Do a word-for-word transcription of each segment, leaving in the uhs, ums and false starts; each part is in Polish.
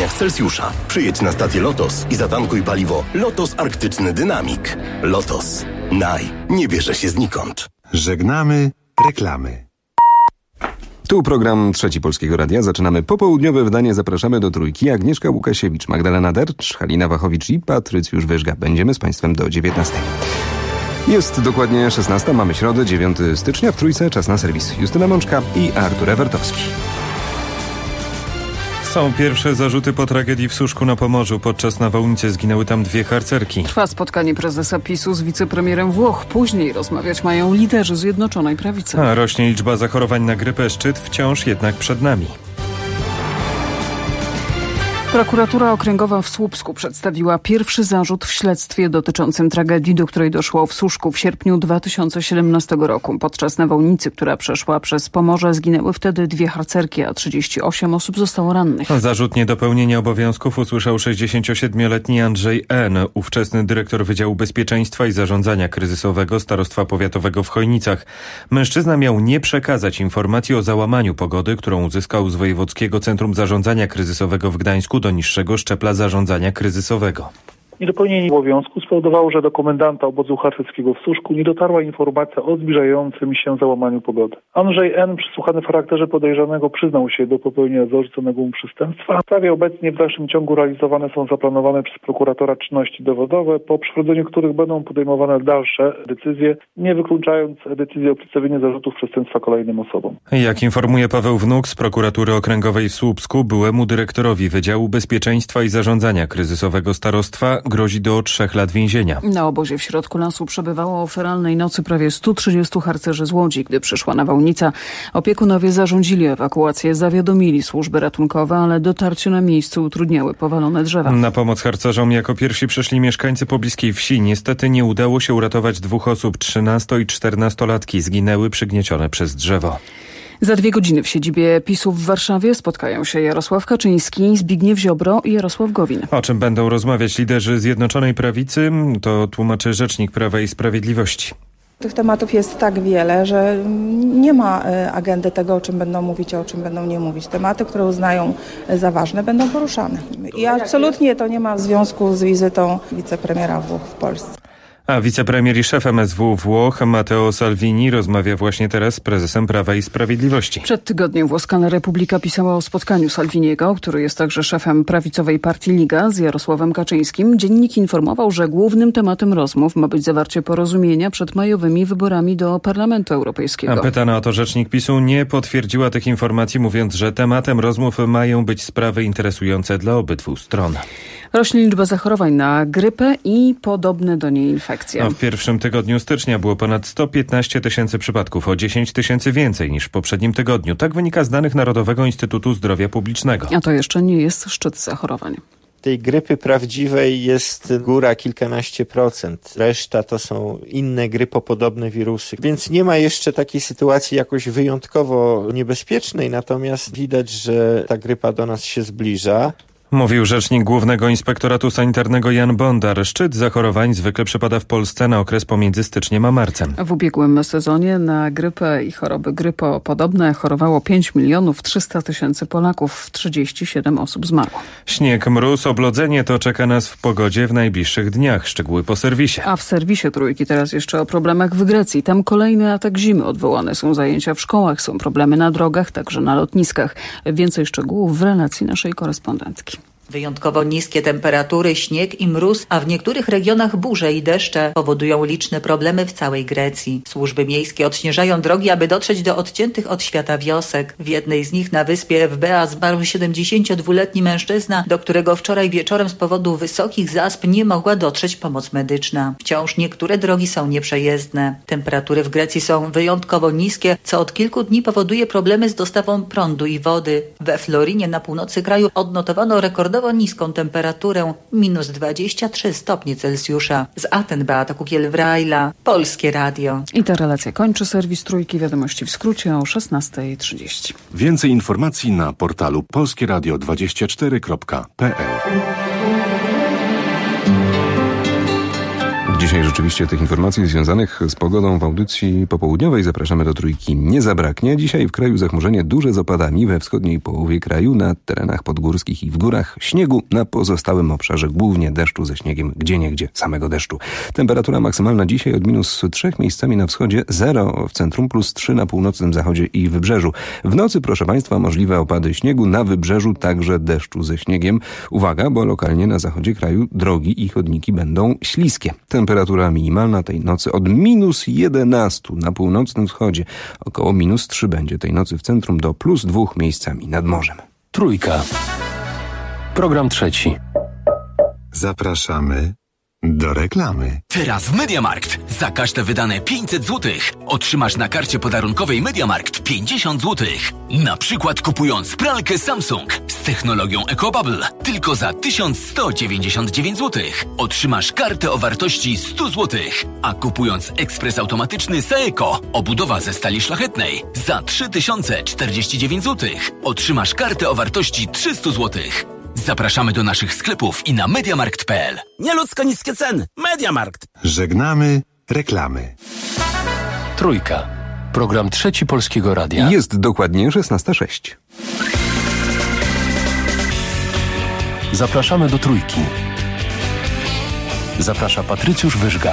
stopniach Celsjusza. Przyjedź na stację Lotos i zatankuj paliwo Lotos Arktyczny Dynamik. Lotos. Naj. Nie bierze się znikąd. Żegnamy reklamy. Tu program Trzeci Polskiego Radia. Zaczynamy popołudniowe wydanie. Zapraszamy do trójki. Agnieszka Łukasiewicz, Magdalena Dercz, Halina Wachowicz i Patrycjusz Wyżga. Będziemy z Państwem do dziewiętnastej. Jest dokładnie szesnasta. Mamy środę, dziewiątego stycznia. W Trójce czas na serwis. Justyna Mączka i Artur Ewertowski. Są pierwsze zarzuty po tragedii w Suszku na Pomorzu. Podczas nawałnicy zginęły tam dwie harcerki. Trwa spotkanie prezesa PiSu z wicepremierem Włoch. Później rozmawiać mają liderzy Zjednoczonej Prawicy. A rośnie liczba zachorowań na grypę. Szczyt wciąż jednak przed nami. Prokuratura Okręgowa w Słupsku przedstawiła pierwszy zarzut w śledztwie dotyczącym tragedii, do której doszło w Suszku w sierpniu dwa tysiące siedemnastego roku. Podczas nawałnicy, która przeszła przez Pomorze, zginęły wtedy dwie harcerki, a trzydzieści osiem osób zostało rannych. Zarzut niedopełnienia obowiązków usłyszał sześćdziesięciosiedmioletni Andrzej N., ówczesny dyrektor Wydziału Bezpieczeństwa i Zarządzania Kryzysowego Starostwa Powiatowego w Chojnicach. Mężczyzna miał nie przekazać informacji o załamaniu pogody, którą uzyskał z Wojewódzkiego Centrum Zarządzania Kryzysowego w Gdańsku do niższego szczebla zarządzania kryzysowego. Niedopełnienie obowiązku spowodowało, że do komendanta obozu harcerskiego w Suszku nie dotarła informacja o zbliżającym się załamaniu pogody. Andrzej N., przesłuchany w charakterze podejrzanego, przyznał się do popełnienia zarzuconego mu przestępstwa. W sprawie obecnie w dalszym ciągu realizowane są zaplanowane przez prokuratora czynności dowodowe, po przeprowadzeniu których będą podejmowane dalsze decyzje, nie wykluczając decyzji o przedstawieniu zarzutów przestępstwa kolejnym osobom. Jak informuje Paweł Wnuk z Prokuratury Okręgowej w Słupsku, byłemu dyrektorowi Wydziału Bezpieczeństwa i Zarządzania Kryzysowego Starostwa grozi do trzech lat więzienia. Na obozie w środku lasu przebywało o feralnej nocy prawie stu trzydziestu harcerzy z Łodzi. Gdy przyszła nawałnica, opiekunowie zarządzili ewakuację, zawiadomili służby ratunkowe, ale dotarcie na miejsce utrudniały powalone drzewa. Na pomoc harcerzom jako pierwsi przyszli mieszkańcy pobliskiej wsi. Niestety nie udało się uratować dwóch osób. trzynasto- i czternastolatki zginęły przygniecione przez drzewo. Za dwie godziny w siedzibie PiSu w Warszawie spotkają się Jarosław Kaczyński, Zbigniew Ziobro i Jarosław Gowin. O czym będą rozmawiać liderzy Zjednoczonej Prawicy, to tłumaczy rzecznik Prawa i Sprawiedliwości. Tych tematów jest tak wiele, że nie ma agendy tego, o czym będą mówić, a o czym będą nie mówić. Tematy, które uznają za ważne, będą poruszane. I absolutnie to nie ma związku z wizytą wicepremiera Włoch w Polsce. A wicepremier i szef M S W Włoch Matteo Salvini rozmawia właśnie teraz z prezesem Prawa i Sprawiedliwości. Przed tygodniem włoska Repubblika pisała o spotkaniu Salviniego, który jest także szefem prawicowej partii Liga, z Jarosławem Kaczyńskim. Dziennik informował, że głównym tematem rozmów ma być zawarcie porozumienia przed majowymi wyborami do Parlamentu Europejskiego. A pytana o to rzecznik PiSu nie potwierdziła tych informacji, mówiąc, że tematem rozmów mają być sprawy interesujące dla obydwu stron. Rośnie liczba zachorowań na grypę i podobne do niej infekcje. A w pierwszym tygodniu stycznia było ponad sto piętnaście tysięcy przypadków, o dziesięć tysięcy więcej niż w poprzednim tygodniu. Tak wynika z danych Narodowego Instytutu Zdrowia Publicznego. A to jeszcze nie jest szczyt zachorowań. Tej grypy prawdziwej jest góra kilkanaście procent. Reszta to są inne grypopodobne wirusy. Więc nie ma jeszcze takiej sytuacji jakoś wyjątkowo niebezpiecznej, natomiast widać, że ta grypa do nas się zbliża. Mówił rzecznik Głównego Inspektoratu Sanitarnego Jan Bondar. Szczyt zachorowań zwykle przypada w Polsce na okres pomiędzy styczniem a marcem. W ubiegłym sezonie na grypę i choroby grypopodobne chorowało pięć milionów trzysta tysięcy Polaków. trzydzieści siedem osób zmarło. Śnieg, mróz, oblodzenie to czeka nas w pogodzie w najbliższych dniach. Szczegóły po serwisie. A w serwisie Trójki teraz jeszcze o problemach w Grecji. Tam kolejny atak zimy. Odwołane są zajęcia w szkołach, są problemy na drogach, także na lotniskach. Więcej szczegółów w relacji naszej korespondentki. Wyjątkowo niskie temperatury, śnieg i mróz, a w niektórych regionach burze i deszcze powodują liczne problemy w całej Grecji. Służby miejskie odśnieżają drogi, aby dotrzeć do odciętych od świata wiosek. W jednej z nich na wyspie Evbea zmarł siedemdziesięciodwuletni mężczyzna, do którego wczoraj wieczorem z powodu wysokich zasp nie mogła dotrzeć pomoc medyczna. Wciąż niektóre drogi są nieprzejezdne. Temperatury w Grecji są wyjątkowo niskie, co od kilku dni powoduje problemy z dostawą prądu i wody. We Florinie na północy kraju odnotowano rekordowo niską temperaturę, minus dwadzieścia trzy stopnie Celsjusza. Z Aten Beata Kukiel-Wrajla, Polskie Radio. I ta relacja kończy serwis Trójki. Wiadomości w skrócie o szesnasta trzydzieści. Więcej informacji na portalu polskieradio dwadzieścia cztery kropka p l. Dzisiaj rzeczywiście tych informacji związanych z pogodą w audycji popołudniowej zapraszamy do Trójki nie zabraknie. Dzisiaj w kraju zachmurzenie duże z opadami we wschodniej połowie kraju, na terenach podgórskich i w górach śniegu, na pozostałym obszarze głównie deszczu ze śniegiem, gdzieniegdzie samego deszczu. Temperatura maksymalna dzisiaj od minus trzech miejscami na wschodzie, zero w centrum, plus trzy na północnym zachodzie i wybrzeżu. W nocy, proszę Państwa, możliwe opady śniegu, na wybrzeżu także deszczu ze śniegiem. Uwaga, bo lokalnie na zachodzie kraju drogi i chodniki będą śliskie. Temperatura minimalna tej nocy od minus jedenastu na północnym wschodzie. Około minus trzy będzie tej nocy w centrum, do plus dwóch miejscami nad morzem. Trójka. Program trzeci. Zapraszamy do reklamy. Teraz w MediaMarkt za każde wydane pięćset złotych otrzymasz na karcie podarunkowej MediaMarkt pięćdziesiąt złotych. Na przykład kupując pralkę Samsung z technologią EcoBubble tylko za tysiąc sto dziewięćdziesiąt dziewięć złotych otrzymasz kartę o wartości sto złotych. A kupując ekspres automatyczny Saeco obudowa ze stali szlachetnej za trzy tysiące czterdzieści dziewięć złotych otrzymasz kartę o wartości trzysta złotych. Zapraszamy do naszych sklepów i na mediamarkt kropka p l. Nieludzko niskie ceny. MediaMarkt. Żegnamy reklamy. Trójka. Program trzeci Polskiego Radia. Jest dokładnie szesnasta sześć. Zapraszamy do Trójki. Zaprasza Patrycjusz Wyżga.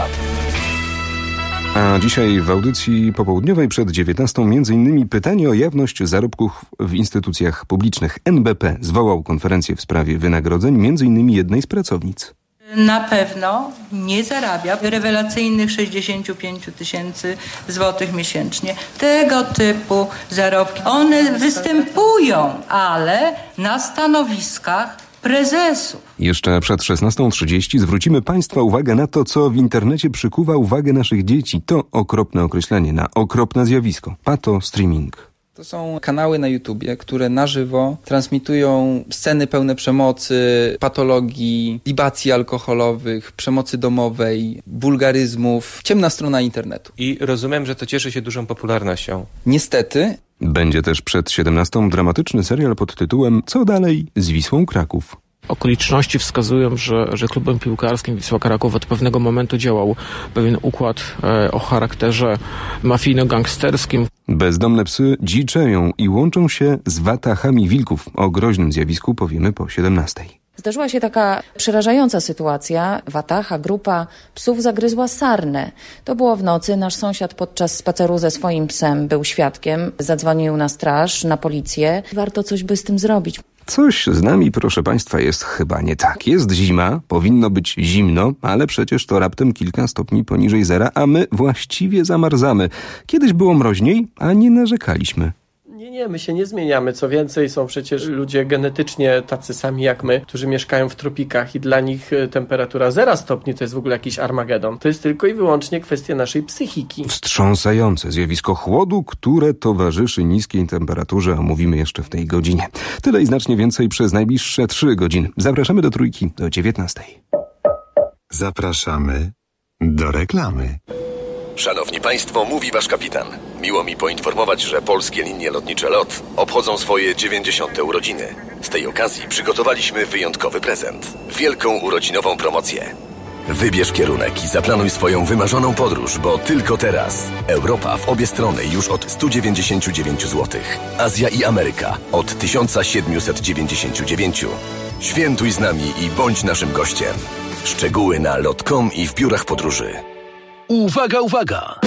A dzisiaj w audycji popołudniowej przed dziewiętnastą między innymi pytanie o jawność zarobków w instytucjach publicznych. N B P zwołał konferencję w sprawie wynagrodzeń między innymi jednej z pracownic. Na pewno nie zarabia rewelacyjnych sześćdziesiąt pięć tysięcy złotych miesięcznie. Tego typu zarobki, one występują, ale na stanowiskach prezesów. Jeszcze przed szesnastą trzydzieści zwrócimy Państwa uwagę na to, co w internecie przykuwa uwagę naszych dzieci. To okropne określenie na okropne zjawisko. Pato streaming. To są kanały na YouTubie, które na żywo transmitują sceny pełne przemocy, patologii, libacji alkoholowych, przemocy domowej, wulgaryzmów. Ciemna strona internetu. I rozumiem, że to cieszy się dużą popularnością. Niestety. Będzie też przed siedemnastą dramatyczny serial pod tytułem Co dalej z Wisłą Kraków. Okoliczności wskazują, że, że klubem piłkarskim Wisła Kraków od pewnego momentu działał pewien układ e, o charakterze mafijno-gangsterskim. Bezdomne psy dziczeją i łączą się z watachami wilków. O groźnym zjawisku powiemy po siedemnastej. Zdarzyła się taka przerażająca sytuacja. Wataha, grupa psów zagryzła sarnę. To było w nocy. Nasz sąsiad podczas spaceru ze swoim psem był świadkiem. Zadzwonił na straż, na policję. Warto coś by z tym zrobić. Coś z nami, proszę Państwa, jest chyba nie tak. Jest zima, powinno być zimno, ale przecież to raptem kilka stopni poniżej zera, a my właściwie zamarzamy. Kiedyś było mroźniej, a nie narzekaliśmy. Nie, nie, my się nie zmieniamy. Co więcej, są przecież ludzie genetycznie tacy sami jak my, którzy mieszkają w tropikach i dla nich temperatura zera stopni to jest w ogóle jakiś Armagedon. To jest tylko i wyłącznie kwestia naszej psychiki. Wstrząsające zjawisko chłodu, które towarzyszy niskiej temperaturze, omówimy jeszcze w tej godzinie. Tyle i znacznie więcej przez najbliższe trzy godziny. Zapraszamy do Trójki do dziewiętnastej. Zapraszamy do reklamy. Szanowni Państwo, mówi Wasz kapitan. Miło mi poinformować, że polskie linie lotnicze LOT obchodzą swoje dziewięćdziesiąte urodziny. Z tej okazji przygotowaliśmy wyjątkowy prezent. Wielką urodzinową promocję. Wybierz kierunek i zaplanuj swoją wymarzoną podróż, bo tylko teraz. Europa w obie strony już od sto dziewięćdziesiąt dziewięć złotych. Azja i Ameryka od tysiąc siedemset dziewięćdziesiąt dziewięć. Świętuj z nami i bądź naszym gościem. Szczegóły na lot kropka com i w biurach podróży. Uwaga, uwaga!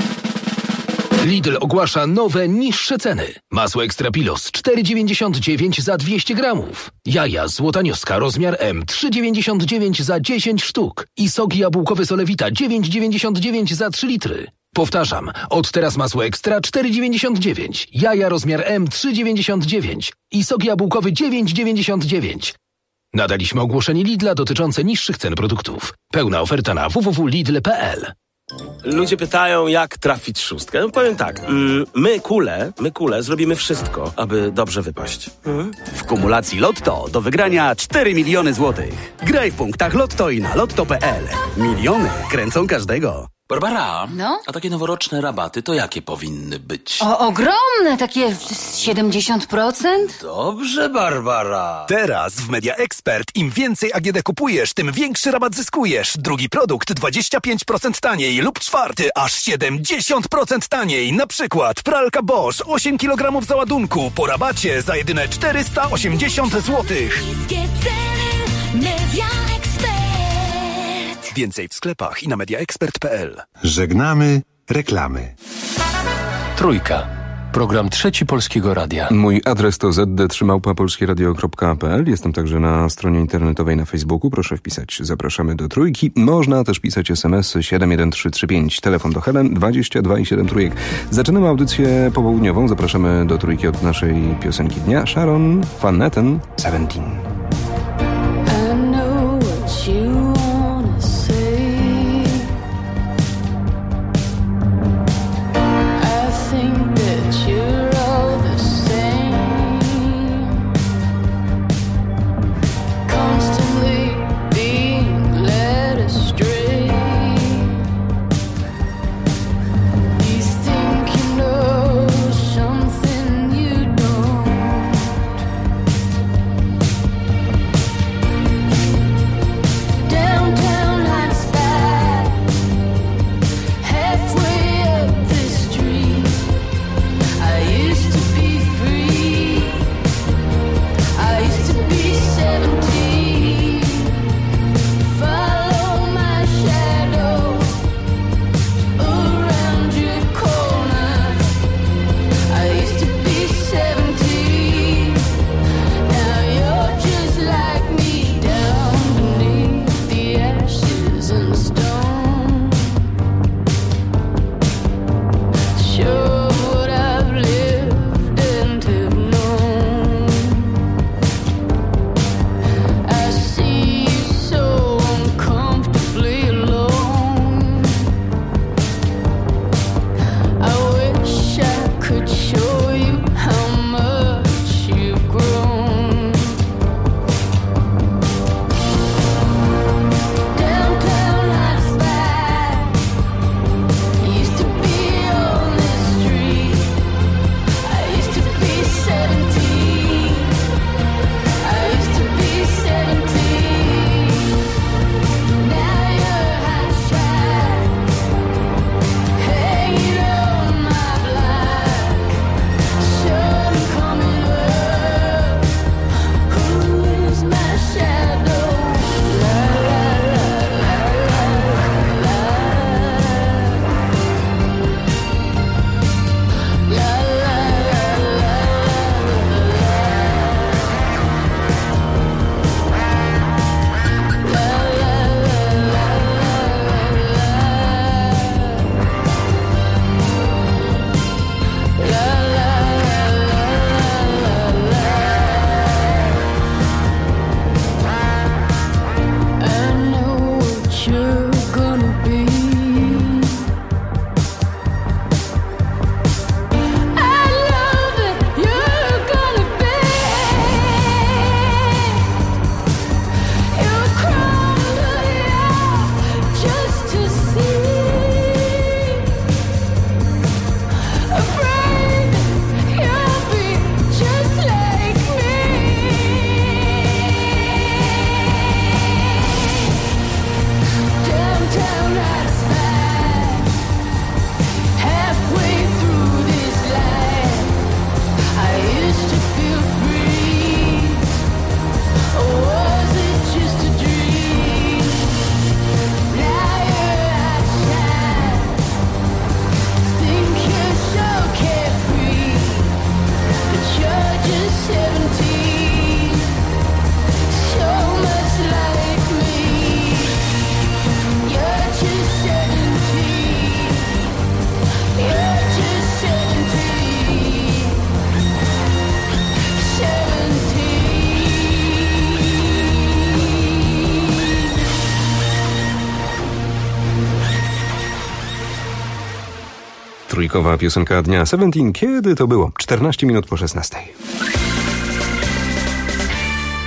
Lidl ogłasza nowe, niższe ceny. Masło Ekstra Pilos cztery dziewięćdziesiąt dziewięć za dwieście gramów. Jaja Złotanioska rozmiar M trzy dziewięćdziesiąt dziewięć za dziesięć sztuk. I sok jabłkowy Solewita dziewięć dziewięćdziesiąt dziewięć za trzy litry. Powtarzam, od teraz masło Ekstra cztery dziewięćdziesiąt dziewięć. Jaja rozmiar M trzy dziewięćdziesiąt dziewięć. I sok jabłkowy dziewięć dziewięćdziesiąt dziewięć. Nadaliśmy ogłoszenie Lidla dotyczące niższych cen produktów. Pełna oferta na w w w kropka lidl kropka p l. Ludzie pytają, jak trafić szóstkę. No powiem tak, mm, my kule, my kule zrobimy wszystko, aby dobrze wypaść. Hmm? W kumulacji Lotto do wygrania cztery miliony złotych. Graj w punktach Lotto i na lotto kropka p l. Miliony kręcą każdego. Barbara, no? A takie noworoczne rabaty to jakie powinny być? O, ogromne, takie siedemdziesiąt procent? Dobrze, Barbara. Teraz w Media Expert im więcej A G D kupujesz, tym większy rabat zyskujesz. Drugi produkt dwadzieścia pięć procent taniej lub czwarty aż siedemdziesiąt procent taniej. Na przykład pralka Bosch osiem kilogramów załadunku po rabacie za jedyne czterysta osiemdziesiąt złotych. Media Expert. Więcej w sklepach i na mediaexpert kropka p l. Żegnamy reklamy. Trójka. Program Trzeci Polskiego Radia. Mój adres to z d trzy małpa polskie radio kropka p l. Jestem także na stronie internetowej na Facebooku. Proszę wpisać Zapraszamy do Trójki. Można też pisać es em esy siedem jeden trzy trzy pięć. Telefon do Helen dwadzieścia dwa i siedem trójek. Zaczynamy audycję popołudniową. Zapraszamy do Trójki od naszej piosenki dnia. Sharon Van Etten, Seventeen. Trójkowa piosenka dnia Seventeen. Kiedy to było? czternaście minut po szesnastej.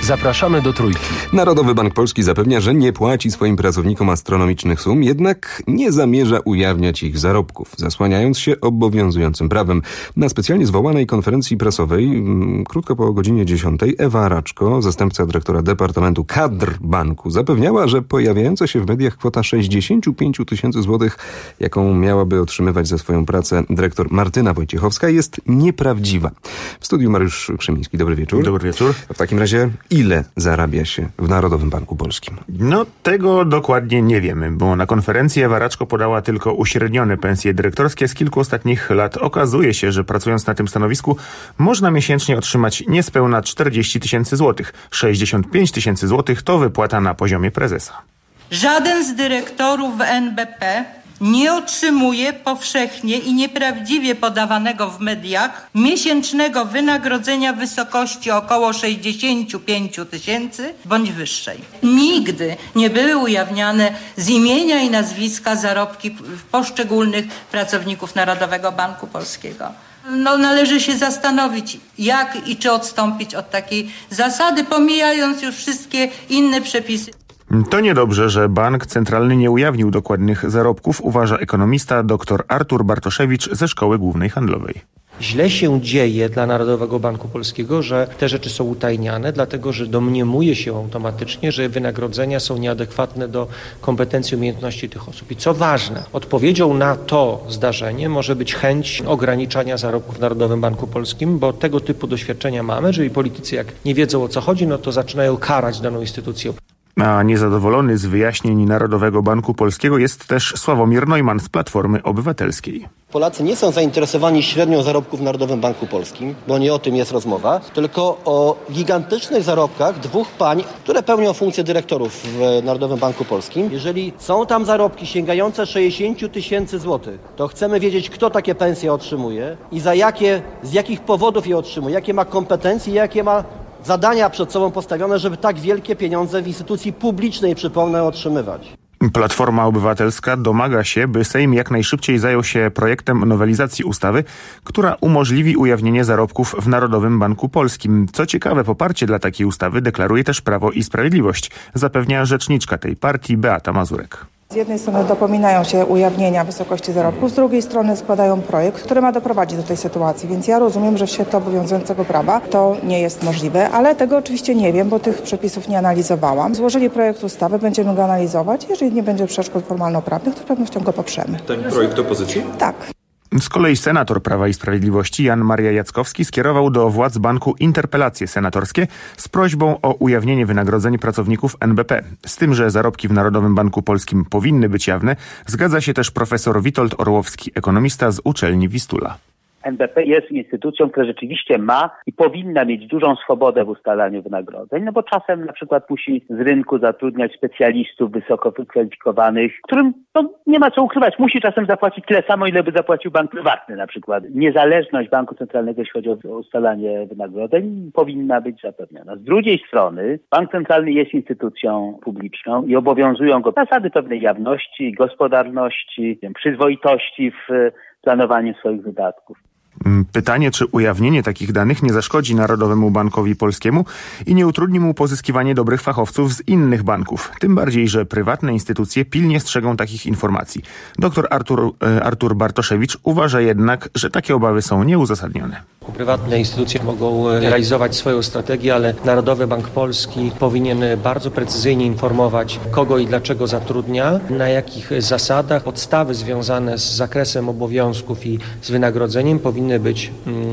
Zapraszamy do Trójki. Narodowy Bank Polski zapewnia, że nie płaci swoim pracownikom astronomicznych sum, jednak nie zamierza ujawniać ich zarobków, zasłaniając się obowiązującym prawem. Na specjalnie zwołanej konferencji prasowej, m, krótko po godzinie dziesiątej, Ewa Raczko, zastępca dyrektora Departamentu Kadr Banku, zapewniała, że pojawiająca się w mediach kwota sześćdziesiąt pięć tysięcy złotych, jaką miałaby otrzymywać za swoją pracę dyrektor Martyna Wojciechowska, jest nieprawdziwa. W studiu Mariusz Krzemiński. Dobry wieczór. Dobry wieczór. W takim razie, ile zarabia się w Narodowym Banku Polskim? No, tego dokładnie nie wiemy, bo na konferencji Ewa Raczko podała tylko uśrednione pensje dyrektorskie z kilku ostatnich lat. Okazuje się, że pracując na tym stanowisku można miesięcznie otrzymać niespełna czterdzieści tysięcy złotych. sześćdziesiąt pięć tysięcy złotych to wypłata na poziomie prezesa. Żaden z dyrektorów w N B P nie otrzymuje powszechnie i nieprawdziwie podawanego w mediach miesięcznego wynagrodzenia w wysokości około sześćdziesiąt pięć tysięcy bądź wyższej. Nigdy nie były ujawniane z imienia i nazwiska zarobki poszczególnych pracowników Narodowego Banku Polskiego. No, należy się zastanowić, jak i czy odstąpić od takiej zasady, pomijając już wszystkie inne przepisy. To niedobrze, że bank centralny nie ujawnił dokładnych zarobków, uważa ekonomista dr Artur Bartoszewicz ze Szkoły Głównej Handlowej. Źle się dzieje dla Narodowego Banku Polskiego, że te rzeczy są utajniane, dlatego że domniemuje się automatycznie, że wynagrodzenia są nieadekwatne do kompetencji i umiejętności tych osób. I co ważne, odpowiedzią na to zdarzenie może być chęć ograniczania zarobków w Narodowym Banku Polskim, bo tego typu doświadczenia mamy, czyli politycy jak nie wiedzą, o co chodzi, no to zaczynają karać daną instytucję. A niezadowolony z wyjaśnień Narodowego Banku Polskiego jest też Sławomir Neumann z Platformy Obywatelskiej. Polacy nie są zainteresowani średnią zarobków w Narodowym Banku Polskim, bo nie o tym jest rozmowa, tylko o gigantycznych zarobkach dwóch pań, które pełnią funkcję dyrektorów w Narodowym Banku Polskim. Jeżeli są tam zarobki sięgające sześćdziesiąt tysięcy złotych, to chcemy wiedzieć, kto takie pensje otrzymuje i za jakie, z jakich powodów je otrzymuje, jakie ma kompetencje, jakie ma zadania przed sobą postawione, żeby tak wielkie pieniądze w instytucji publicznej, przypomnę, otrzymywać. Platforma Obywatelska domaga się, by Sejm jak najszybciej zajął się projektem nowelizacji ustawy, która umożliwi ujawnienie zarobków w Narodowym Banku Polskim. Co ciekawe, poparcie dla takiej ustawy deklaruje też Prawo i Sprawiedliwość, zapewnia rzeczniczka tej partii Beata Mazurek. Z jednej strony dopominają się ujawnienia wysokości zarobków, z drugiej strony składają projekt, który ma doprowadzić do tej sytuacji, więc ja rozumiem, że w świetle obowiązującego prawa to nie jest możliwe, ale tego oczywiście nie wiem, bo tych przepisów nie analizowałam. Złożyli projekt ustawy, będziemy go analizować, jeżeli nie będzie przeszkód formalno-prawnych, to z pewnością go poprzemy. Ten projekt opozycji? Tak. Z kolei senator Prawa i Sprawiedliwości Jan Maria Jackowski skierował do władz banku interpelacje senatorskie z prośbą o ujawnienie wynagrodzeń pracowników N B P. Z tym, że zarobki w Narodowym Banku Polskim powinny być jawne, zgadza się też profesor Witold Orłowski, ekonomista z uczelni Wistula. N B P jest instytucją, która rzeczywiście ma i powinna mieć dużą swobodę w ustalaniu wynagrodzeń, no bo czasem na przykład musi z rynku zatrudniać specjalistów wysoko wykwalifikowanych, którym no, nie ma co ukrywać. Musi czasem zapłacić tyle samo, ile by zapłacił bank prywatny na przykład. Niezależność banku centralnego, jeśli chodzi o ustalanie wynagrodzeń, powinna być zapewniona. Z drugiej strony bank centralny jest instytucją publiczną i obowiązują go zasady pewnej jawności, gospodarności, przyzwoitości w planowaniu swoich wydatków. Pytanie, czy ujawnienie takich danych nie zaszkodzi Narodowemu Bankowi Polskiemu i nie utrudni mu pozyskiwanie dobrych fachowców z innych banków. Tym bardziej, że prywatne instytucje pilnie strzegą takich informacji. Doktor Artur, Artur Bartoszewicz uważa jednak, że takie obawy są nieuzasadnione. Prywatne instytucje mogą realizować swoją strategię, ale Narodowy Bank Polski powinien bardzo precyzyjnie informować, kogo i dlaczego zatrudnia, na jakich zasadach. Podstawy związane z zakresem obowiązków i z wynagrodzeniem powinny być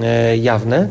jawne.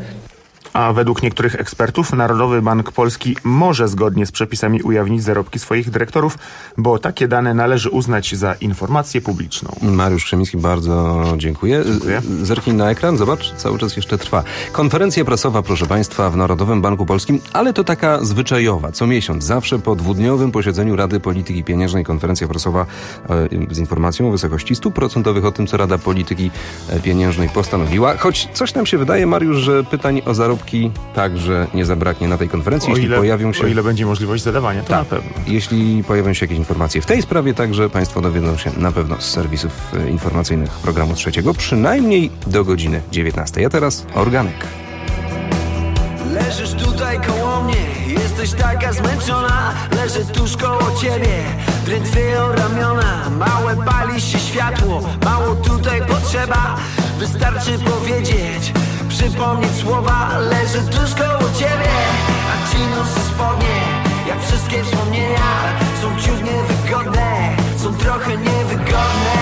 A według niektórych ekspertów Narodowy Bank Polski może zgodnie z przepisami ujawnić zarobki swoich dyrektorów, bo takie dane należy uznać za informację publiczną. Mariusz Krzemiński, bardzo dziękuję. dziękuję. Zerknij na ekran, zobacz, cały czas jeszcze trwa. Konferencja prasowa, proszę Państwa, w Narodowym Banku Polskim, ale to taka zwyczajowa, co miesiąc, zawsze po dwudniowym posiedzeniu Rady Polityki Pieniężnej konferencja prasowa e, z informacją o wysokości stóp procentowych, o tym, co Rada Polityki Pieniężnej postanowiła. Choć coś nam się wydaje, Mariusz, że pytań o zarobki także nie zabraknie na tej konferencji. O jeśli ile, pojawią się... o ile będzie możliwość zadawania, to tak, na pewno. Jeśli pojawią się jakieś informacje w tej sprawie, także Państwo dowiedzą się na pewno z serwisów informacyjnych programu trzeciego, przynajmniej do godziny dziewiętnastej. A teraz organek. Leżysz tutaj koło mnie, jest Jesteś taka zmęczona, leżę tuż koło ciebie, drętwieją ramiona. Małe pali się światło, mało tutaj potrzeba. Wystarczy powiedzieć, przypomnieć słowa. Leżę tuż koło ciebie, a ci noszę spodnie. Jak wszystkie wspomnienia są ciut niewygodne, są trochę niewygodne,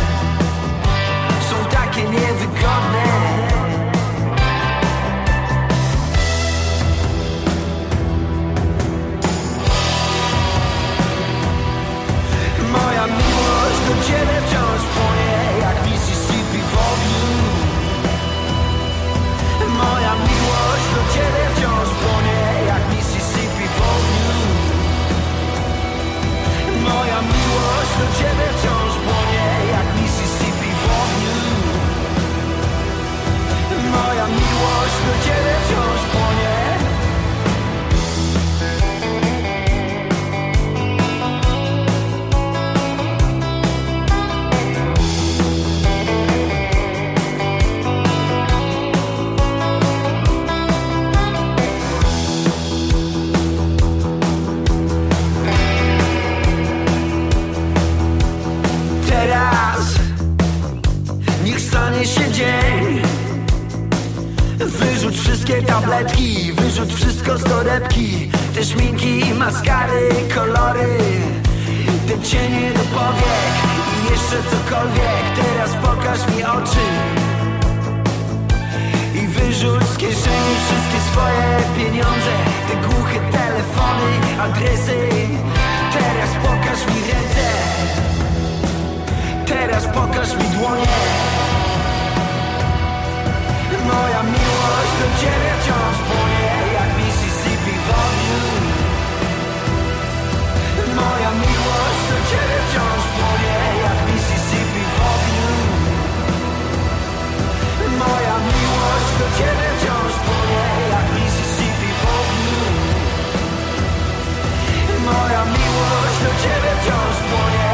są takie niewygodne. Moja miłość do ciebie wciąż płonie jak Mississippi w ogniu. Moja miłość do ciebie wciąż płonie jak Mississippi w ogniu. Moja miłość do ciebie wciąż płonie jak Mississippi w ogniu. Moja miłość do ciebie wciąż płonie. Się dzień. Wyrzuć wszystkie tabletki, wyrzuć wszystko z torebki. Te szminki, maskary, kolory, te cienie do powiek i jeszcze cokolwiek. Teraz pokaż mi oczy i wyrzuć z kieszeni wszystkie swoje pieniądze. Te głuche telefony, adresy. Teraz pokaż mi ręce, teraz pokaż mi dłonie. Moja miłość do ciebie wciąż płonie jak Mississippi w ogniu. Moja miłość do ciebie wciąż płonie jak Mississippi w ogniu. Moja miłość do ciebie wciąż płonie jak Mississippi w ogniu. Moja miłość do ciebie wciąż płonie.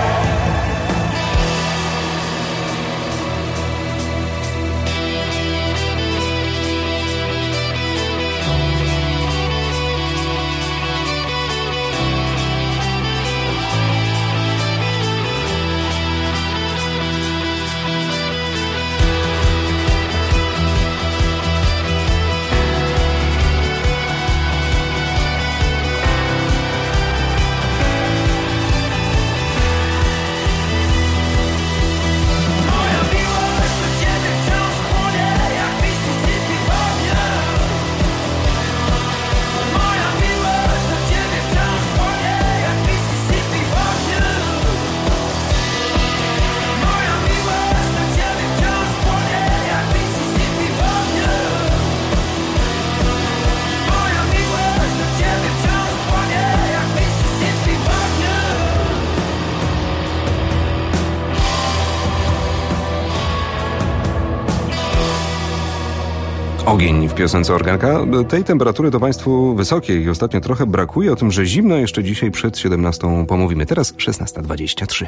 Ogień w piosence Organka. Tej temperatury to Państwu wysokiej i ostatnio trochę brakuje. O tym, że zimno jeszcze dzisiaj przed siedemnastą pomówimy. Teraz szesnasta dwadzieścia trzy.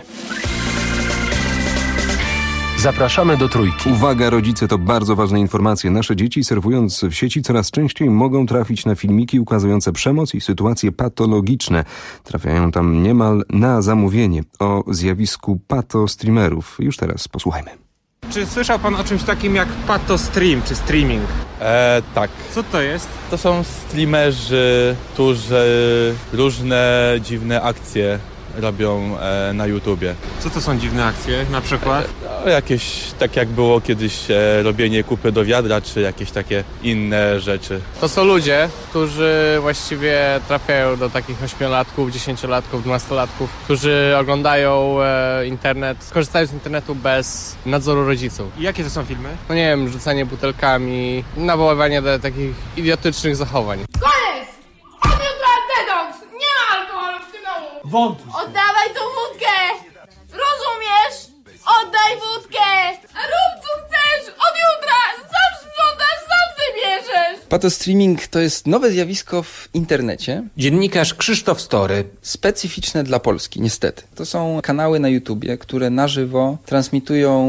Zapraszamy do Trójki. Uwaga, rodzice, to bardzo ważne informacje. Nasze dzieci, surfując w sieci, coraz częściej mogą trafić na filmiki ukazujące przemoc i sytuacje patologiczne. Trafiają tam niemal na zamówienie. O zjawisku patostreamerów już teraz posłuchajmy. Czy słyszał pan o czymś takim jak patostream czy streaming? E, tak. Co to jest? To są streamerzy, którzy różne dziwne akcje robią e, na YouTubie. Co to są dziwne akcje na przykład? E, no, jakieś, tak jak było kiedyś e, robienie kupy do wiadra, czy jakieś takie inne rzeczy. To są ludzie, którzy właściwie trafiają do takich ośmiolatków, dziesięciolatków, dwunastolatków, którzy oglądają e, internet, korzystają z internetu bez nadzoru rodziców. I jakie to są filmy? No nie wiem, rzucanie butelkami, nawoływanie do takich idiotycznych zachowań. Koniec! Od jutra detoks! Nie ma alkoholu w tym domu! Wątpię. Oddawaj tą wódkę! Rozumiesz? Oddaj wódkę! Rób co chcesz! Od jutra! Sam sprzątasz, sam wybierzesz! Patostreaming to jest nowe zjawisko w internecie. Dziennikarz Krzysztof Story. Specyficzne dla Polski, niestety. To są kanały na YouTubie, które na żywo transmitują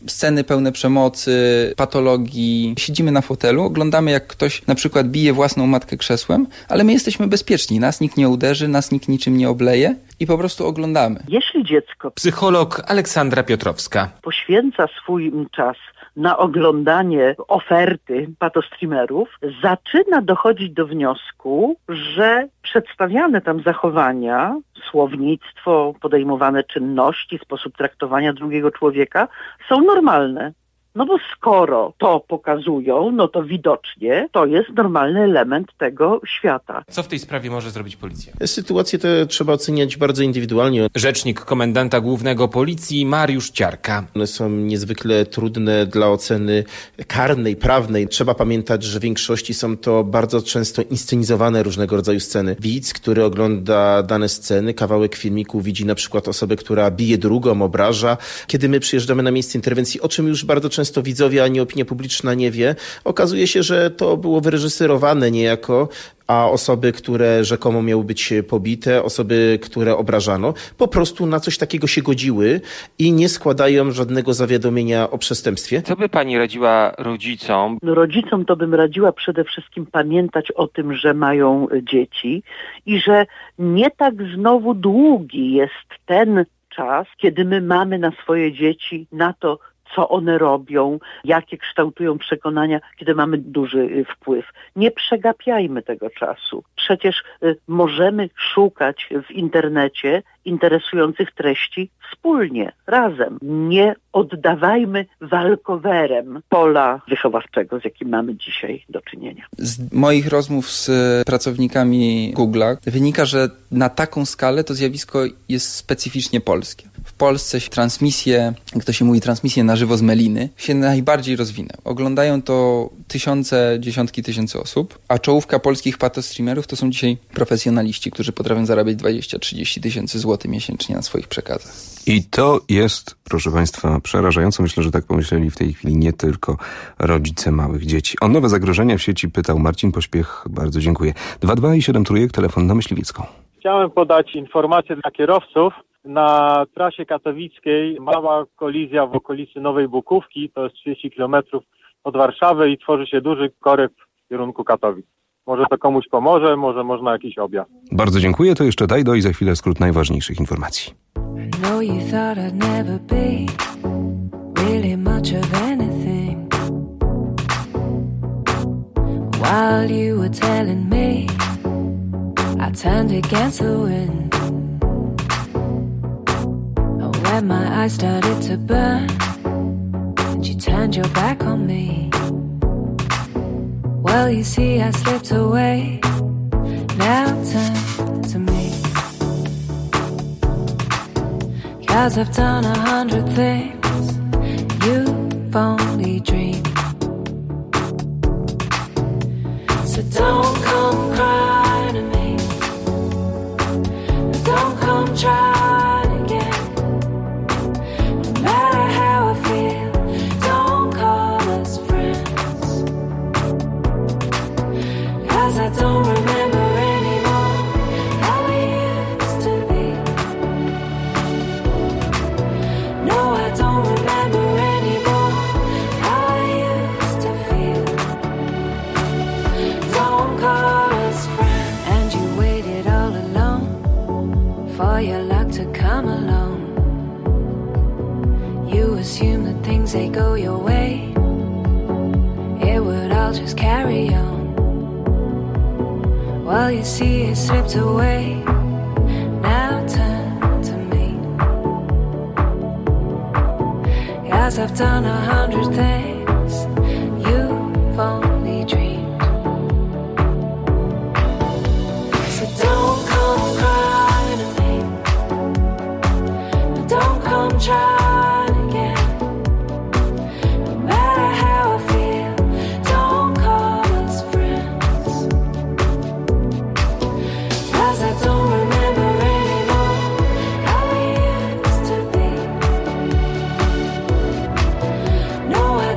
sceny pełne przemocy, patologii. Siedzimy na fotelu, oglądamy jak ktoś na przykład bije własną matkę krzesłem, ale my jesteśmy bezpieczni. Nas nikt nie uderzy, nas nikt niczym nie obleje i po prostu oglądamy. Jeśli dziecko... Psycholog Aleksandra Piotrowska. Poświęca swój czas na oglądanie oferty patostreamerów, zaczyna dochodzić do wniosku, że przedstawiane tam zachowania, słownictwo, podejmowane czynności, sposób traktowania drugiego człowieka są normalne. No bo skoro to pokazują, no to widocznie to jest normalny element tego świata. Co w tej sprawie może zrobić policja? Sytuację tę trzeba oceniać bardzo indywidualnie. Rzecznik komendanta głównego policji Mariusz Ciarka. One są niezwykle trudne dla oceny karnej, prawnej. Trzeba pamiętać, że w większości są to bardzo często inscenizowane różnego rodzaju sceny. Widz, który ogląda dane sceny, kawałek filmiku, widzi na przykład osobę, która bije drugą, obraża. Kiedy my przyjeżdżamy na miejsce interwencji, o czym już bardzo często Często widzowie ani opinia publiczna nie wie. Okazuje się, że to było wyreżyserowane niejako, a osoby, które rzekomo miały być pobite, osoby, które obrażano, po prostu na coś takiego się godziły i nie składają żadnego zawiadomienia o przestępstwie. Co by pani radziła rodzicom? No, rodzicom to bym radziła przede wszystkim pamiętać o tym, że mają dzieci i że nie tak znowu długi jest ten czas, kiedy my mamy na swoje dzieci, na to, co one robią, jakie kształtują przekonania, kiedy mamy duży wpływ. Nie przegapiajmy tego czasu. Przecież y, możemy szukać w internecie interesujących treści wspólnie, razem. Nie oddawajmy walkowerem pola wychowawczego, z jakim mamy dzisiaj do czynienia. Z moich rozmów z pracownikami Google'a wynika, że na taką skalę to zjawisko jest specyficznie polskie. W Polsce transmisje, jak to się mówi, transmisje na żywo z Meliny się najbardziej rozwinęły. Oglądają to tysiące, dziesiątki tysięcy osób, a czołówka polskich patostreamerów to są dzisiaj profesjonaliści, którzy potrafią zarabiać dwadzieścia trzydzieści tysięcy złotych miesięcznie na swoich przekazach. I to jest, proszę Państwa, przerażające. Myślę, że tak pomyśleli w tej chwili nie tylko rodzice małych dzieci. O nowe zagrożenia w sieci pytał Marcin Pośpiech. Bardzo dziękuję. dwa dwa i siedem trójek, telefon na Myśliwiecką. Chciałem podać informację dla kierowców. Na trasie katowickiej mała kolizja w okolicy Nowej Bukówki, to jest trzydzieści kilometrów od Warszawy i tworzy się duży korek w kierunku Katowic. Może to komuś pomoże, może można jakiś objazd. Bardzo dziękuję, to jeszcze daj do i za chwilę skrót najważniejszych informacji. know you thought I'd never be really much of anything. While you were telling me, I turned against the wind. And when my eyes started to burn, and you turned your back on me, well, you see, I slipped away. Now turn to me, 'cause I've done a hundred things you've only dreamed. So don't come crying to me, don't come trying again. No matter how I feel, don't call us friends, 'cause I don't remember anymore how we used to be. No, I don't remember anymore how I used to feel. Don't call us friends. And you waited all alone for your luck to come along. You assume that things, they go your way, it would all just carry on. Well, you see, it slipped away. Now turn to me, 'cause I've done a hundred things you've only dreamed. So don't come crying to me, don't come trying again. No matter how I feel, don't call us friends, 'cause I don't remember anymore how we used to be. No, I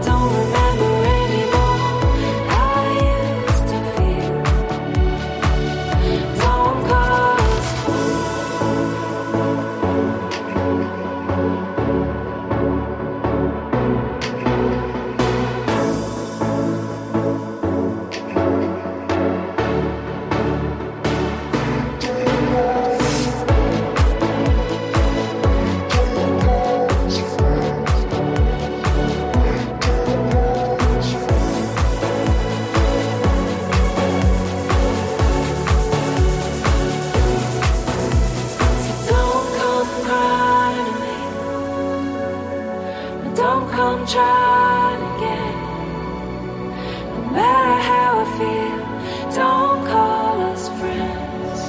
trying again. No matter how I feel, don't call us friends.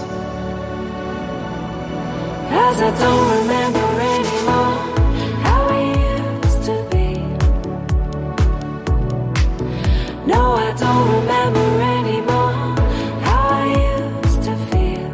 'Cause I don't remember anymore how we used to be. No, I don't remember anymore how I used to feel.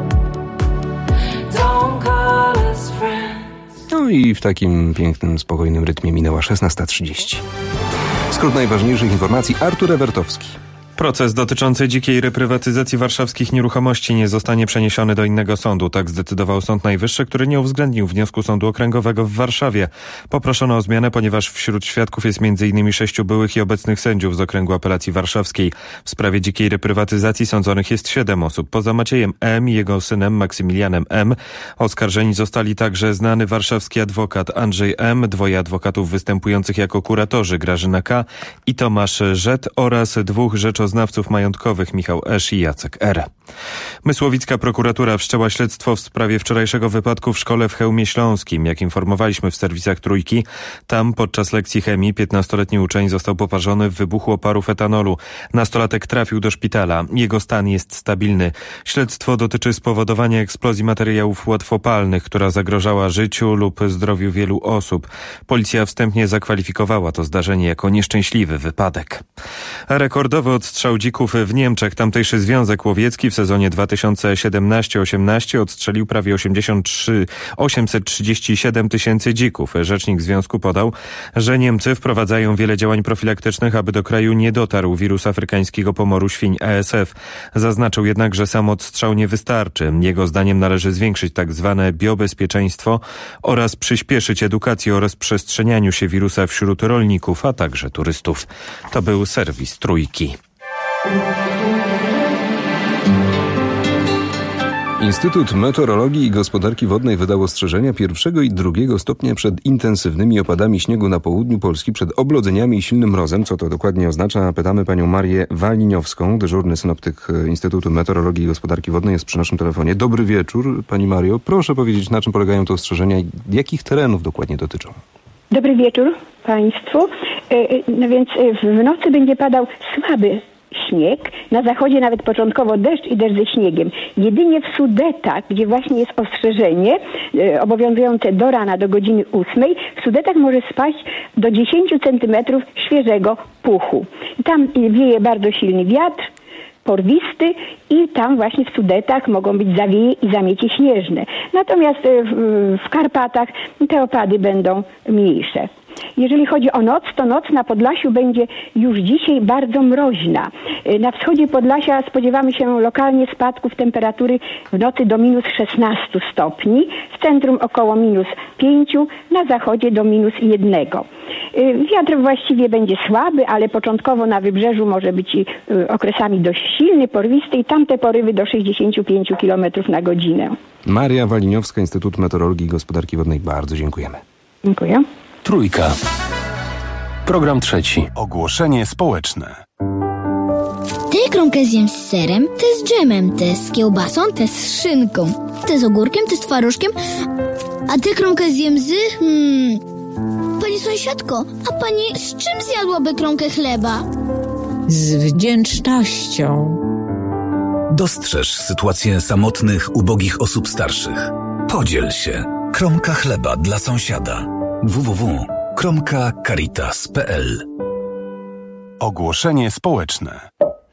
Don't call us friends. No i w takim pięknym, spokojnym rytmie minęła szesnasta trzydzieści. Skrót najważniejszych informacji, Artur Ewertowski. Proces dotyczący dzikiej reprywatyzacji warszawskich nieruchomości nie zostanie przeniesiony do innego sądu. Tak zdecydował Sąd Najwyższy, który nie uwzględnił wniosku Sądu Okręgowego w Warszawie. Poproszono o zmianę, ponieważ wśród świadków jest między innymi sześciu byłych i obecnych sędziów z Okręgu Apelacji Warszawskiej. W sprawie dzikiej reprywatyzacji sądzonych jest siedem osób. Poza Maciejem M. i jego synem Maksymilianem M. oskarżeni zostali także znany warszawski adwokat Andrzej M., dwoje adwokatów występujących jako kuratorzy Grażyna K. i Tomasz Rzet oraz dwóch rzeczoznawców majątkowych Michał Esz i Jacek R. Mysłowicka prokuratura wszczęła śledztwo w sprawie wczorajszego wypadku w szkole w Chełmie Śląskim. Jak informowaliśmy w serwisach Trójki, tam podczas lekcji chemii piętnastoletni uczeń został poparzony w wybuchu oparów etanolu. Nastolatek trafił do szpitala. Jego stan jest stabilny. Śledztwo dotyczy spowodowania eksplozji materiałów łatwopalnych, która zagrożała życiu lub zdrowiu wielu osób. Policja wstępnie zakwalifikowała to zdarzenie jako nieszczęśliwy wypadek. Rekordowy odstrzał dzików w Niemczech. Tamtejszy Związek Łowiecki w sezonie dwa tysiące siedemnaście osiemnaście odstrzelił prawie osiemdziesiąt trzy osiemset trzydzieści siedem tysięcy dzików. Rzecznik związku podał, że Niemcy wprowadzają wiele działań profilaktycznych, aby do kraju nie dotarł wirus afrykańskiego pomoru świń A S F. Zaznaczył jednak, że sam odstrzał nie wystarczy. Jego zdaniem należy zwiększyć tak zwane biobezpieczeństwo oraz przyspieszyć edukację o rozprzestrzenianiu się wirusa wśród rolników, a także turystów. To był serwis Trójki. Instytut Meteorologii i Gospodarki Wodnej wydał ostrzeżenia pierwszego i drugiego stopnia przed intensywnymi opadami śniegu na południu Polski, przed oblodzeniami i silnym mrozem. Co to dokładnie oznacza? Pytamy panią Marię Waliniowską, dyżurny synoptyk Instytutu Meteorologii i Gospodarki Wodnej, jest przy naszym telefonie. Dobry wieczór, pani Mario. Proszę powiedzieć, na czym polegają te ostrzeżenia i jakich terenów dokładnie dotyczą? Dobry wieczór państwu. No więc w nocy będzie padał słaby śnieg, na zachodzie nawet początkowo deszcz i deszcz ze śniegiem. Jedynie w Sudetach, gdzie właśnie jest ostrzeżenie e, obowiązujące do rana, do godziny ósmej, w Sudetach może spaść do dziesięciu centymetrów świeżego puchu. Tam wieje bardzo silny wiatr, porwisty i tam właśnie w Sudetach mogą być zawieje i zamiecie śnieżne. Natomiast w, w Karpatach te opady będą mniejsze. Jeżeli chodzi o noc, to noc na Podlasiu będzie już dzisiaj bardzo mroźna. Na wschodzie Podlasia spodziewamy się lokalnie spadków temperatury w nocy do minus szesnastu stopni, w centrum około minus pięciu, na zachodzie do minus jednego. Wiatr właściwie będzie słaby, ale początkowo na wybrzeżu może być okresami dość silny, porwisty i tamte porywy do sześćdziesięciu pięciu kilometrów na godzinę. Maria Waliniowska, Instytut Meteorologii i Gospodarki Wodnej. Bardzo dziękujemy. Dziękuję. Trójka. Program trzeci. Ogłoszenie społeczne. Te kromkę zjem z serem, te z dżemem, te z kiełbasą, te z szynką, te z ogórkiem, te z twarożkiem, a te kromkę zjem z... Hmm, pani sąsiadko, a pani z czym zjadłaby kromkę chleba? Z wdzięcznością. Dostrzeż sytuację samotnych, ubogich osób starszych. Podziel się. Kromka chleba dla sąsiada. w w w kropka kromka caritas kropka p l. Ogłoszenie społeczne.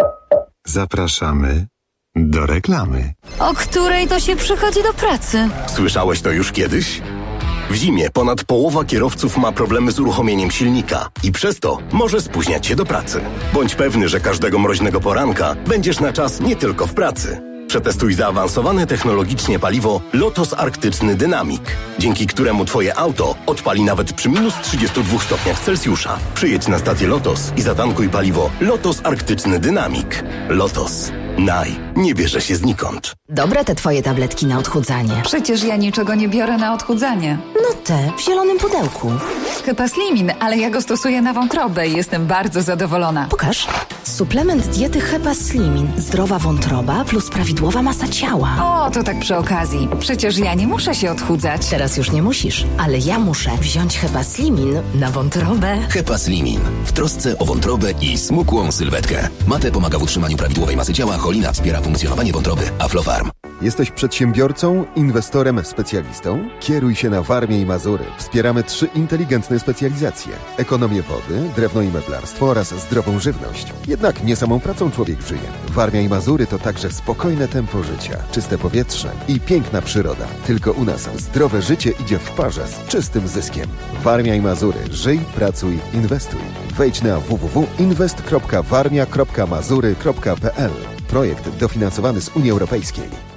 Zapraszamy do reklamy. O której to się przychodzi do pracy? Słyszałeś to już kiedyś? W zimie ponad połowa kierowców ma problemy z uruchomieniem silnika i przez to może spóźniać się do pracy. Bądź pewny, że każdego mroźnego poranka będziesz na czas nie tylko w pracy. Przetestuj zaawansowane technologicznie paliwo Lotos Arktyczny Dynamic, dzięki któremu Twoje auto odpali nawet przy minus trzydziestu dwóch stopniach Celsjusza. Przyjedź na stację Lotos i zatankuj paliwo Lotos Arktyczny Dynamic. Lotos. Naj. Nie bierze się znikąd. Dobre te twoje tabletki na odchudzanie. Przecież ja niczego nie biorę na odchudzanie. No te, w zielonym pudełku. Chyba Slimin, ale ja go stosuję na wątrobę i jestem bardzo zadowolona. Pokaż. Suplement diety Hepa Slimin. Zdrowa wątroba plus prawidłowa masa ciała. O, to tak przy okazji. Przecież ja nie muszę się odchudzać. Teraz już nie musisz, ale ja muszę wziąć Hepa Slimin na wątrobę. Hepa Slimin. W trosce o wątrobę i smukłą sylwetkę. Mate pomaga w utrzymaniu prawidłowej masy ciała, Cholina wspiera funkcjonowanie wątroby. Aflofarm. Jesteś przedsiębiorcą, inwestorem, specjalistą? Kieruj się na Warmię i Mazury. Wspieramy trzy inteligentne specjalizacje. Ekonomię wody, drewno i meblarstwo oraz zdrową żywność. Jednak nie samą pracą człowiek żyje. Warmia i Mazury to także spokojne tempo życia, czyste powietrze i piękna przyroda. Tylko u nas zdrowe życie idzie w parze z czystym zyskiem. Warmia i Mazury. Żyj, pracuj, inwestuj. Wejdź na w w w kropka inwest kropka warmia kropka mazury kropka p l. Projekt dofinansowany z Unii Europejskiej.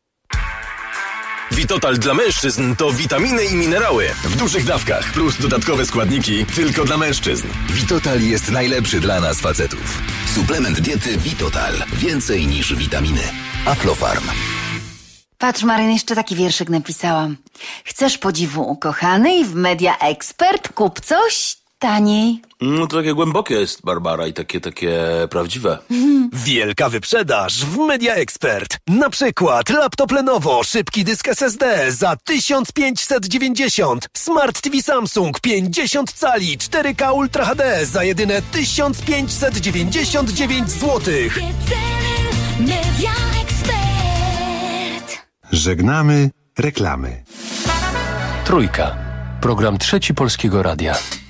Witotal dla mężczyzn to witaminy i minerały w dużych dawkach plus dodatkowe składniki tylko dla mężczyzn. Witotal jest najlepszy dla nas facetów. Suplement diety Witotal. Więcej niż witaminy. Aflofarm. Patrz, Maryn, jeszcze taki wierszyk napisałam. Chcesz podziwu ukochanej w Media Expert? Kup coś taniej. No to takie głębokie jest, Barbara, i takie, takie prawdziwe. Wielka wyprzedaż w Media Expert. Na przykład laptop Lenovo, szybki dysk S S D za tysiąc pięćset dziewięćdziesiąt. Smart T V Samsung pięćdziesiąt cali cztery K Ultra H D za jedyne tysiąc pięćset dziewięćdziesiąt dziewięć złotych. Media Expert. Żegnamy reklamy. Trójka. Program Trzeci Polskiego Radia.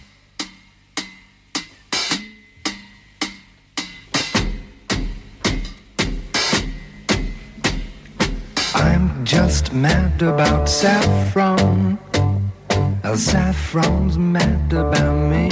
I'm just mad about saffron. Saffron's mad about me.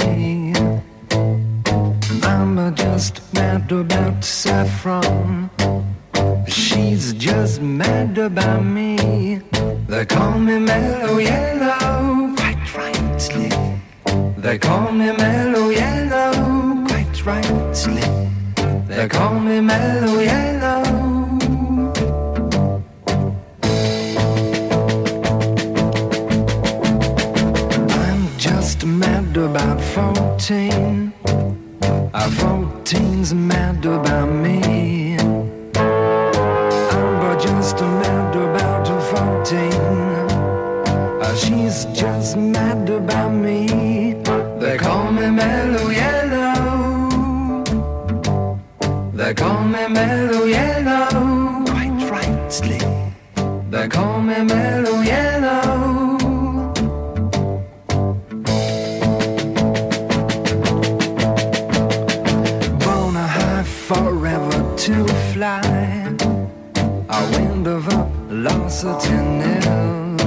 I'm just mad about saffron. She's just mad about me. They call me Mellow Yellow, quite rightly. They call me Mellow Yellow, quite rightly. They call me Mellow Yellow. Mad about fourteen. Uh, fourteen's mad about me. I'm just mad about fourteen. Uh, she's just mad about me. They call me Mellow Yellow. They call me Mellow Yellow, quite rightly. They call me Mellow Yellow. Forever to fly, a wind of velocity nil.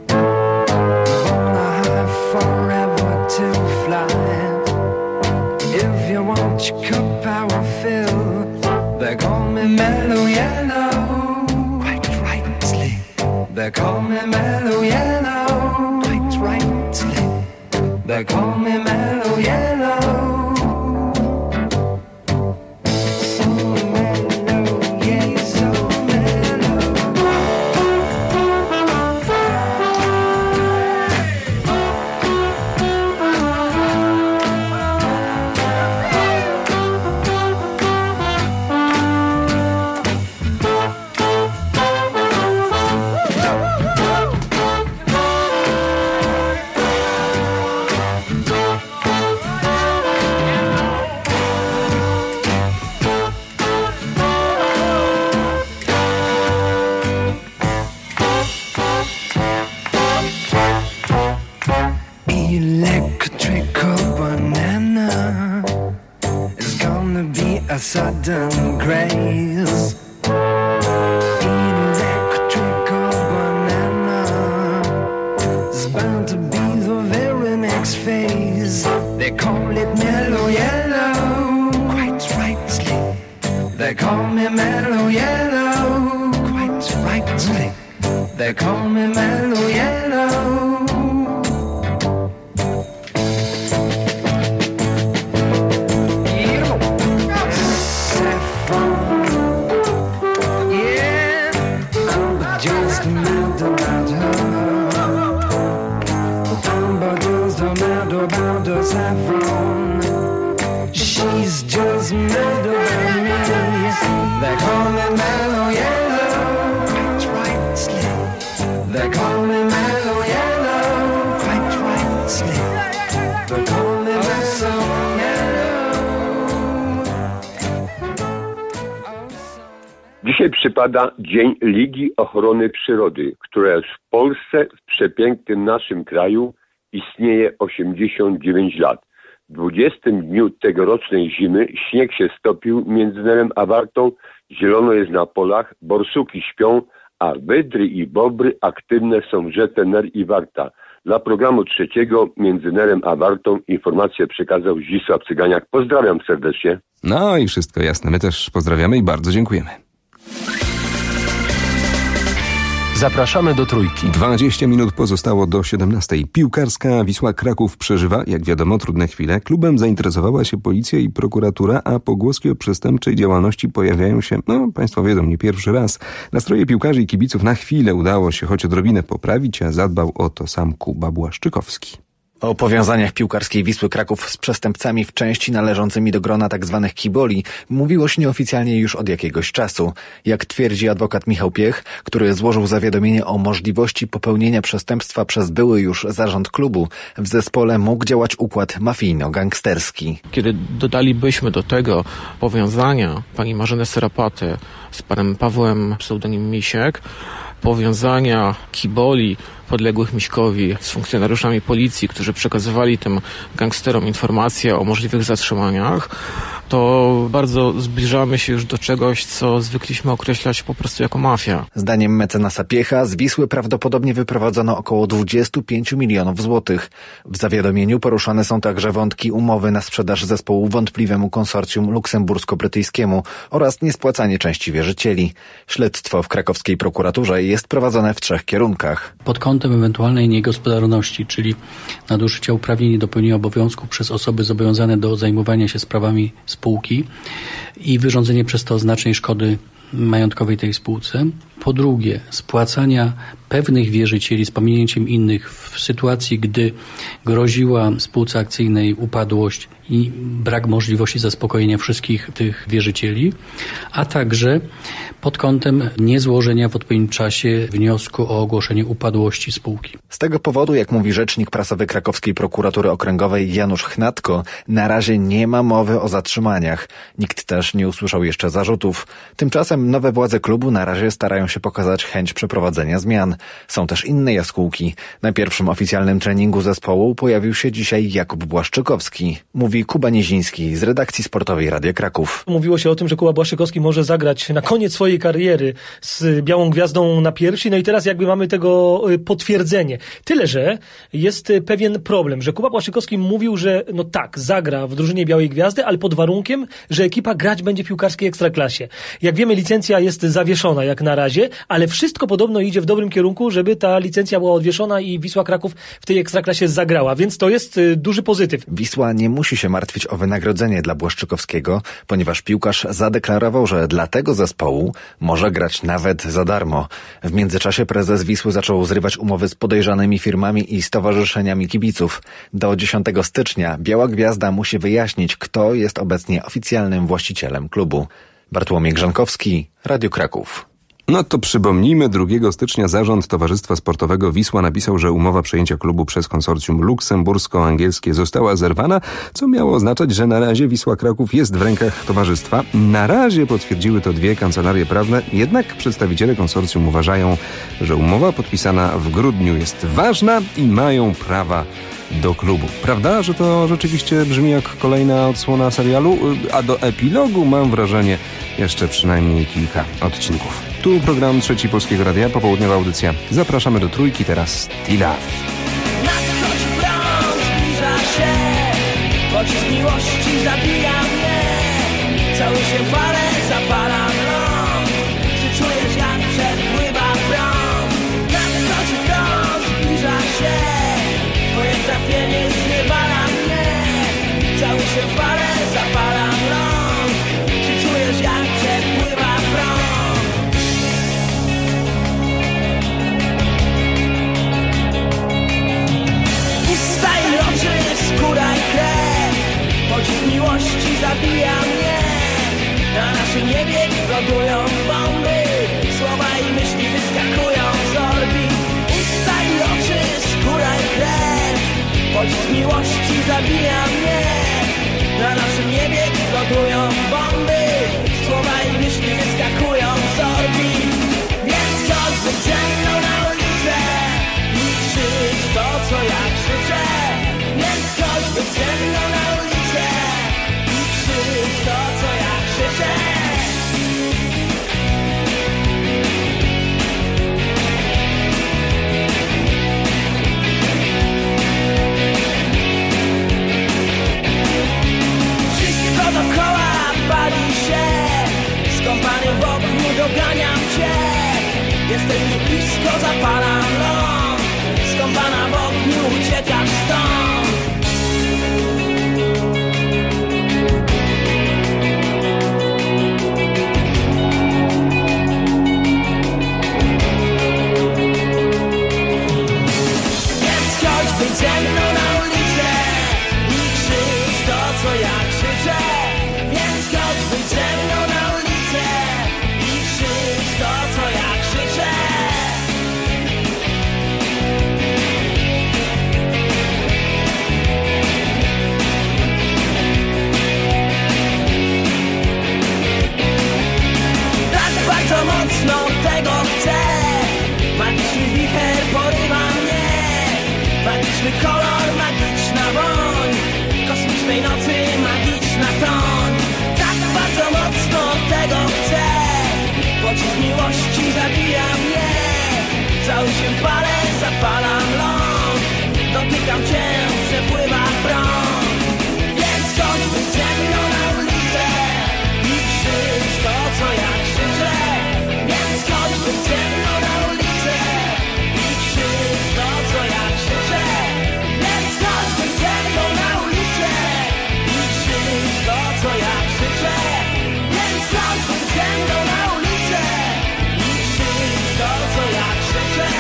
Wanna high forever to fly. If you want your cup power fill, they call me Mellow Yellow, quite rightly. They call me Mellow Yellow, quite rightly. They call me Mellow Yellow. Sudden grace, electrical banana is bound to be the very next phase. They call it Mellow Yellow, quite rightly. They call me Mellow Yellow, quite rightly. They call me Mellow Yellow. Saffron, she's just mad about They call me mellow yellow, white, white snake. They call me mellow yellow. Dzisiaj przypada Dzień Ligi Ochrony Przyrody, która już w Polsce, w przepięknym naszym kraju, istnieje osiemdziesiąt dziewięć lat. W dwudziestym dniu tegorocznej zimy śnieg się stopił między Nerem a Wartą, zielono jest na polach, borsuki śpią, a wydry i bobry aktywne są w rzece Ner i Warta. Dla programu trzeciego między Nerem a Wartą informację przekazał Zdzisław Cyganiak. Pozdrawiam serdecznie. No i wszystko jasne. My też pozdrawiamy i bardzo dziękujemy. Zapraszamy do Trójki. dwadzieścia minut pozostało do siedemnastej. Piłkarska Wisła Kraków przeżywa, jak wiadomo, trudne chwile. Klubem zainteresowała się policja i prokuratura, a pogłoski o przestępczej działalności pojawiają się, no państwo wiedzą, nie pierwszy raz. Nastroje piłkarzy i kibiców na chwilę udało się choć odrobinę poprawić, a zadbał o to sam Kuba Błaszczykowski. O powiązaniach piłkarskiej Wisły Kraków z przestępcami w części należącymi do grona tzw. kiboli mówiło się nieoficjalnie już od jakiegoś czasu. Jak twierdzi adwokat Michał Piech, który złożył zawiadomienie o możliwości popełnienia przestępstwa przez były już zarząd klubu, w zespole mógł działać układ mafijno-gangsterski. Kiedy dodalibyśmy do tego powiązania pani Marzenę Serapaty z panem Pawłem pseudonim Misiek, powiązania kiboli podległych Miśkowi z funkcjonariuszami policji, którzy przekazywali tym gangsterom informacje o możliwych zatrzymaniach, to bardzo zbliżamy się już do czegoś, co zwykliśmy określać po prostu jako mafia. Zdaniem mecenasa Piecha z Wisły prawdopodobnie wyprowadzono około dwadzieścia pięć milionów złotych. W zawiadomieniu poruszane są także wątki umowy na sprzedaż zespołu wątpliwemu konsorcjum luksembursko-brytyjskiemu oraz niespłacanie części wierzycieli. Śledztwo w krakowskiej prokuraturze jest prowadzone w trzech kierunkach. Pod kątem ewentualnej niegospodarności, czyli nadużycia uprawnień i dopełnienia obowiązku przez osoby zobowiązane do zajmowania się sprawami spółki i wyrządzenie przez to znacznej szkody majątkowej tej spółce. Po drugie, spłacania pewnych wierzycieli z pominięciem innych w sytuacji, gdy groziła spółce akcyjnej upadłość i brak możliwości zaspokojenia wszystkich tych wierzycieli, a także pod kątem niezłożenia w odpowiednim czasie wniosku o ogłoszenie upadłości spółki. Z tego powodu, jak mówi rzecznik prasowy krakowskiej prokuratury okręgowej Janusz Chnatko, na razie nie ma mowy o zatrzymaniach. Nikt też nie usłyszał jeszcze zarzutów. Tymczasem nowe władze klubu na razie starają się pokazać chęć przeprowadzenia zmian. Są też inne jaskółki. Na pierwszym oficjalnym treningu zespołu pojawił się dzisiaj Jakub Błaszczykowski. Mówi Kuba Nieziński z redakcji sportowej Radia Kraków. Mówiło się o tym, że Kuba Błaszczykowski może zagrać na koniec swojej kariery z białą gwiazdą na piersi, no i teraz jakby mamy tego potwierdzenie. Tyle, że jest pewien problem, że Kuba Błaszczykowski mówił, że no tak, zagra w drużynie Białej Gwiazdy, ale pod warunkiem, że ekipa grać będzie w piłkarskiej ekstraklasie. Jak wiemy, licencja jest zawieszona jak na razie, ale wszystko podobno idzie w dobrym kierunku, żeby ta licencja była odwieszona i Wisła Kraków w tej ekstraklasie zagrała, więc to jest duży pozytyw. Wisła nie musi się martwić o wynagrodzenie dla Błaszczykowskiego, ponieważ piłkarz zadeklarował, że dla tego zespołu może grać nawet za darmo. W międzyczasie prezes Wisły zaczął zrywać umowy z podejrzanymi firmami i stowarzyszeniami kibiców. Do dziesiątego stycznia Biała Gwiazda musi wyjaśnić, kto jest obecnie oficjalnym właścicielem klubu. Bartłomiej Grzankowski, Radio Kraków. No to przypomnijmy, drugiego stycznia zarząd Towarzystwa Sportowego Wisła napisał, że umowa przejęcia klubu przez konsorcjum luksembursko-angielskie została zerwana, co miało oznaczać, że na razie Wisła Kraków jest w rękach towarzystwa. Na razie potwierdziły to dwie kancelarie prawne, jednak przedstawiciele konsorcjum uważają, że umowa podpisana w grudniu jest ważna i mają prawa do klubu. Prawda, że to rzeczywiście brzmi jak kolejna odsłona serialu? A do epilogu mam wrażenie jeszcze przynajmniej kilka odcinków. Tu program Trzeci Polskiego Radia, popołudniowa audycja. Zapraszamy do Trójki, teraz Tila. Nadchodzi prąd, zbliża się, pocisk miłości zabija mnie. Cały się palę, zapalam rąk, czy czujesz jak przepływa prąd? Nadchodzi prąd, zbliża się, twoje trafienie zniewala mnie. Cały się palę, zapalam rąk, czy czujesz jak przepływa prąd? Skóra i krew, pocisk miłości zabija mnie. Na naszym niebie eksplodują bomby, słowa i myśli wyskakują z orbit. zabija mnie. Na naszym niebie eksplodują bomby, słowa i myśli wyskakują z orbit. Więc chodź ze mną na ulicę i krzycz to, co ja krzyczę. Więc chodź ze mną na ulicę i krzycz to, co ja krzyczę. Dookoła pali się, skąpany w ogniu doganiam cię. Jestem mi blisko, zapalam ląd, skąpana w ogniu uciekasz stąd. Więc chodź wyjdź ze mną na ulicę i krzycz to, co ja krzyczę. Wyjdź ze mną na ulicę i krzycz to, co ja krzyczę. Tak bardzo mocno tego chcę. Magiczny wicher porywa mnie. Magiczny kolor, magiczna woń kosmicznej nocy, magiczna toń. Bardzo mocno tego chcę. Pocisk miłości zabija mnie. Cały się palę, zapalam ląd. Dotykam cię, przepływa prąd. Więc chodź ze mną na ulicę i krzycz to, co ja krzyczę. Więc chodź ze mną na ulicę i krzycz to, co ja krzyczę. Więc chodź ze mną na ulicę i krzycz to, co ja krzyczę. Więc chodź ze mną na ulicę i krzycz to, co ja krzyczę.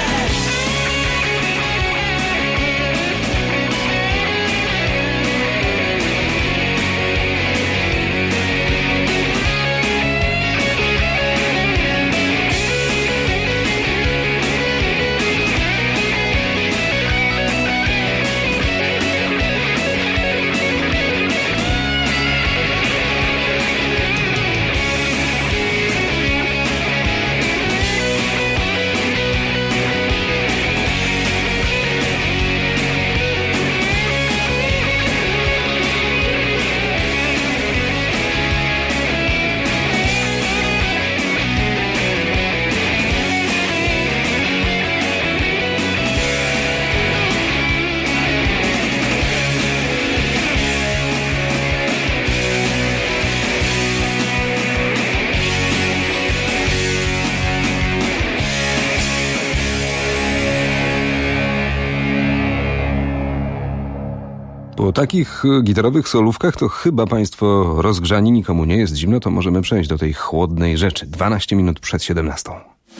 Po takich gitarowych solówkach to chyba państwo rozgrzani, nikomu nie jest zimno, to możemy przejść do tej chłodnej rzeczy. dwanaście minut przed siedemnastą.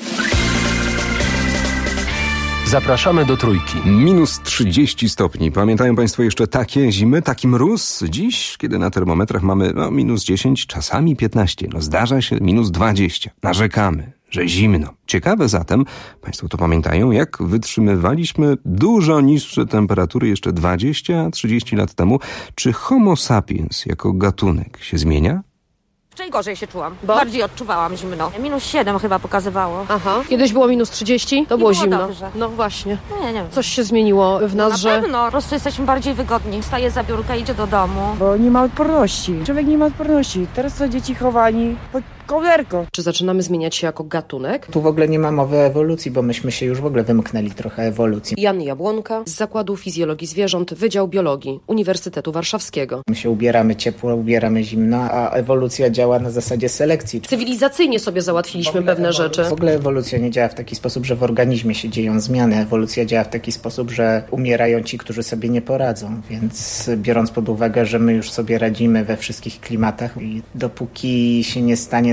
Zapraszamy do Trójki. Minus trzydzieści stopni. Pamiętają państwo jeszcze takie zimy, taki mróz? Dziś, kiedy na termometrach mamy no, minus dziesięć, czasami piętnaście. No zdarza się minus dwadzieścia. Narzekamy, że zimno. Ciekawe zatem, państwo to pamiętają, jak wytrzymywaliśmy dużo niższe temperatury jeszcze dwadzieścia trzydzieści lat temu. Czy Homo sapiens jako gatunek się zmienia? Wczoraj gorzej się czułam. Bo? Bardziej odczuwałam zimno. Minus siedem chyba pokazywało. Aha. Kiedyś było minus trzydzieści, to było, było zimno. Dobrze. No właśnie. No ja nie wiem. Coś się zmieniło w nas, na że... Na pewno. Po prostu jesteśmy bardziej wygodni. Wstaje za biurka, idzie do domu. Bo nie ma odporności. Człowiek nie ma odporności. Teraz są dzieci chowani pod kołderką. Czy zaczynamy zmieniać się jako gatunek? Tu w ogóle nie ma mowy o ewolucji, bo myśmy się już w ogóle wymknęli trochę ewolucji. Jan Jabłonka z Zakładu Fizjologii Zwierząt, Wydział Biologii Uniwersytetu Warszawskiego. My się ubieramy ciepło, ubieramy zimno, a ewolucja działa na zasadzie selekcji. Cywilizacyjnie sobie załatwiliśmy pewne rzeczy. W ogóle ewolucja nie działa w taki sposób, że w organizmie się dzieją zmiany. Ewolucja działa w taki sposób, że umierają ci, którzy sobie nie poradzą. Więc biorąc pod uwagę, że my już sobie radzimy we wszystkich klimatach i dopóki się nie stanie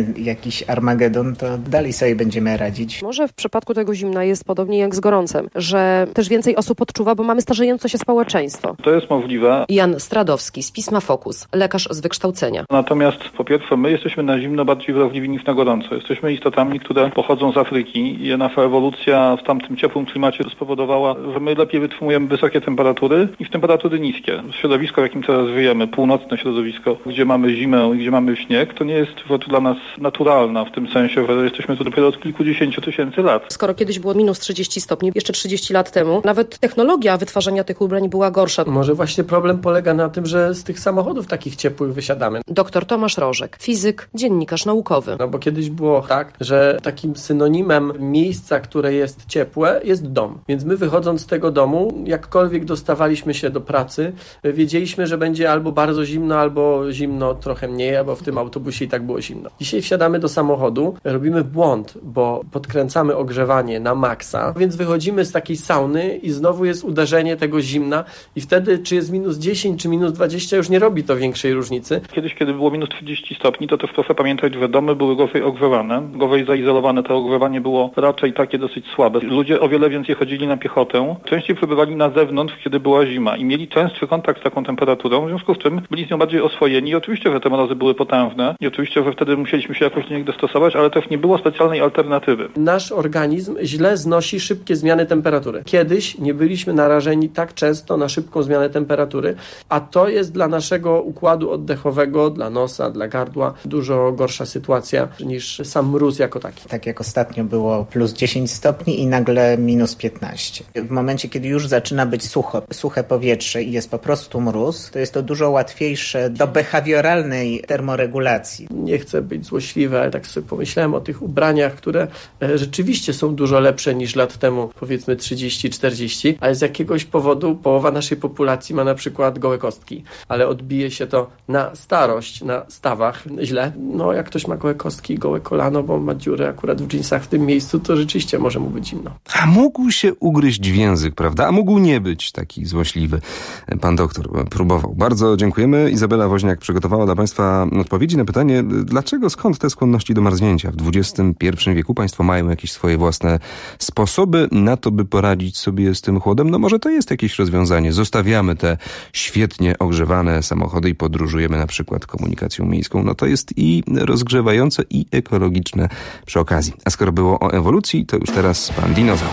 nastanie jakiś Armagedon, to dalej sobie będziemy radzić. Może w przypadku tego zimna jest podobnie jak z gorącem, że też więcej osób odczuwa, bo mamy starzejące się społeczeństwo. To jest możliwe. Jan Stradowski z Pisma Focus, lekarz z wykształcenia. Natomiast po pierwsze, my jesteśmy na zimno bardziej wrażliwi niż na gorąco. Jesteśmy istotami, które pochodzą z Afryki i nasza ewolucja w tamtym ciepłym klimacie spowodowała, że my lepiej wytrzymujemy wysokie temperatury niż temperatury niskie. Środowisko, w jakim teraz żyjemy, północne środowisko, gdzie mamy zimę i gdzie mamy śnieg, to nie jest rzecz dla nas naturalna w tym sensie, że jesteśmy tu dopiero od kilkudziesięciu tysięcy lat. Skoro kiedyś było minus trzydzieści stopni, jeszcze trzydzieści lat temu, nawet technologia wytwarzania tych ubrań była gorsza. Może właśnie problem polega na tym, że z tych samochodów takich ciepłych wysiadamy. Doktor Tomasz Rożek, fizyk, dziennikarz naukowy. No bo kiedyś było tak, że takim synonimem miejsca, które jest ciepłe, jest dom. Więc my wychodząc z tego domu, jakkolwiek dostawaliśmy się do pracy, wiedzieliśmy, że będzie albo bardzo zimno, albo zimno trochę mniej, albo w tym autobusie i tak było zimno. Dzisiaj wsiadamy do samochodu, robimy błąd, bo podkręcamy ogrzewanie na maksa, więc wychodzimy z takiej sauny i znowu jest uderzenie tego zimna i wtedy czy jest minus dziesięć, czy minus dwadzieścia, już nie robi to większej różnicy. Kiedyś, kiedy było minus trzydzieści stopni, to też proszę pamiętać, że domy były gorzej ogrzewane, gorzej zaizolowane, to ogrzewanie było raczej takie dosyć słabe. Ludzie o wiele więcej chodzili na piechotę, częściej przebywali na zewnątrz, kiedy była zima i mieli częstszy kontakt z taką temperaturą, w związku z czym byli z nią bardziej oswojeni i oczywiście, że te mrozy były potężne i oczywiście, że wtedy musieliśmy się jakoś do nich dostosować, ale też nie było specjalnej alternatywy. Nasz organizm źle znosi szybkie zmiany temperatury. Kiedyś nie byliśmy narażeni tak często na szybką zmianę temperatury, a to jest dla naszego układu oddechowego, dla nosa, dla gardła dużo gorsza sytuacja niż sam mróz jako taki. Tak jak ostatnio było plus dziesięć stopni i nagle minus piętnaście. W momencie, kiedy już zaczyna być sucho, suche powietrze i jest po prostu mróz, to jest to dużo łatwiejsze do behawioralnej termoregulacji. Nie chcę być złośliwy, ale tak sobie pomyślałem o tych ubraniach, które e, rzeczywiście są dużo lepsze niż lat temu, powiedzmy trzydzieści czterdzieści, ale z jakiegoś powodu połowa naszej populacji ma na przykład gołe kostki, ale odbije się to na starość, na stawach źle. No jak ktoś ma gołe kostki i gołe kolano, bo ma dziurę akurat w dżinsach w tym miejscu, to rzeczywiście może mu być zimno. A mógł się ugryźć w język, prawda? A mógł nie być taki złośliwy. Pan doktor próbował. Bardzo dziękujemy. Izabela Woźniak przygotowała dla Państwa odpowiedzi na pytanie, dlaczego, skąd te skłonności do marznięcia? W dwudziestym pierwszym wieku Państwo mają jakieś swoje własne sposoby na to, by poradzić sobie z tym chłodem? No może to jest jakieś rozwiązanie. Zostawiamy te świetnie ogrzewane samochody i podróżujemy na przykład komunikacją miejską. No to jest i rozgrzewające, i ekologiczne przy okazji. A skoro było o ewolucji, to już teraz pan dinozaur.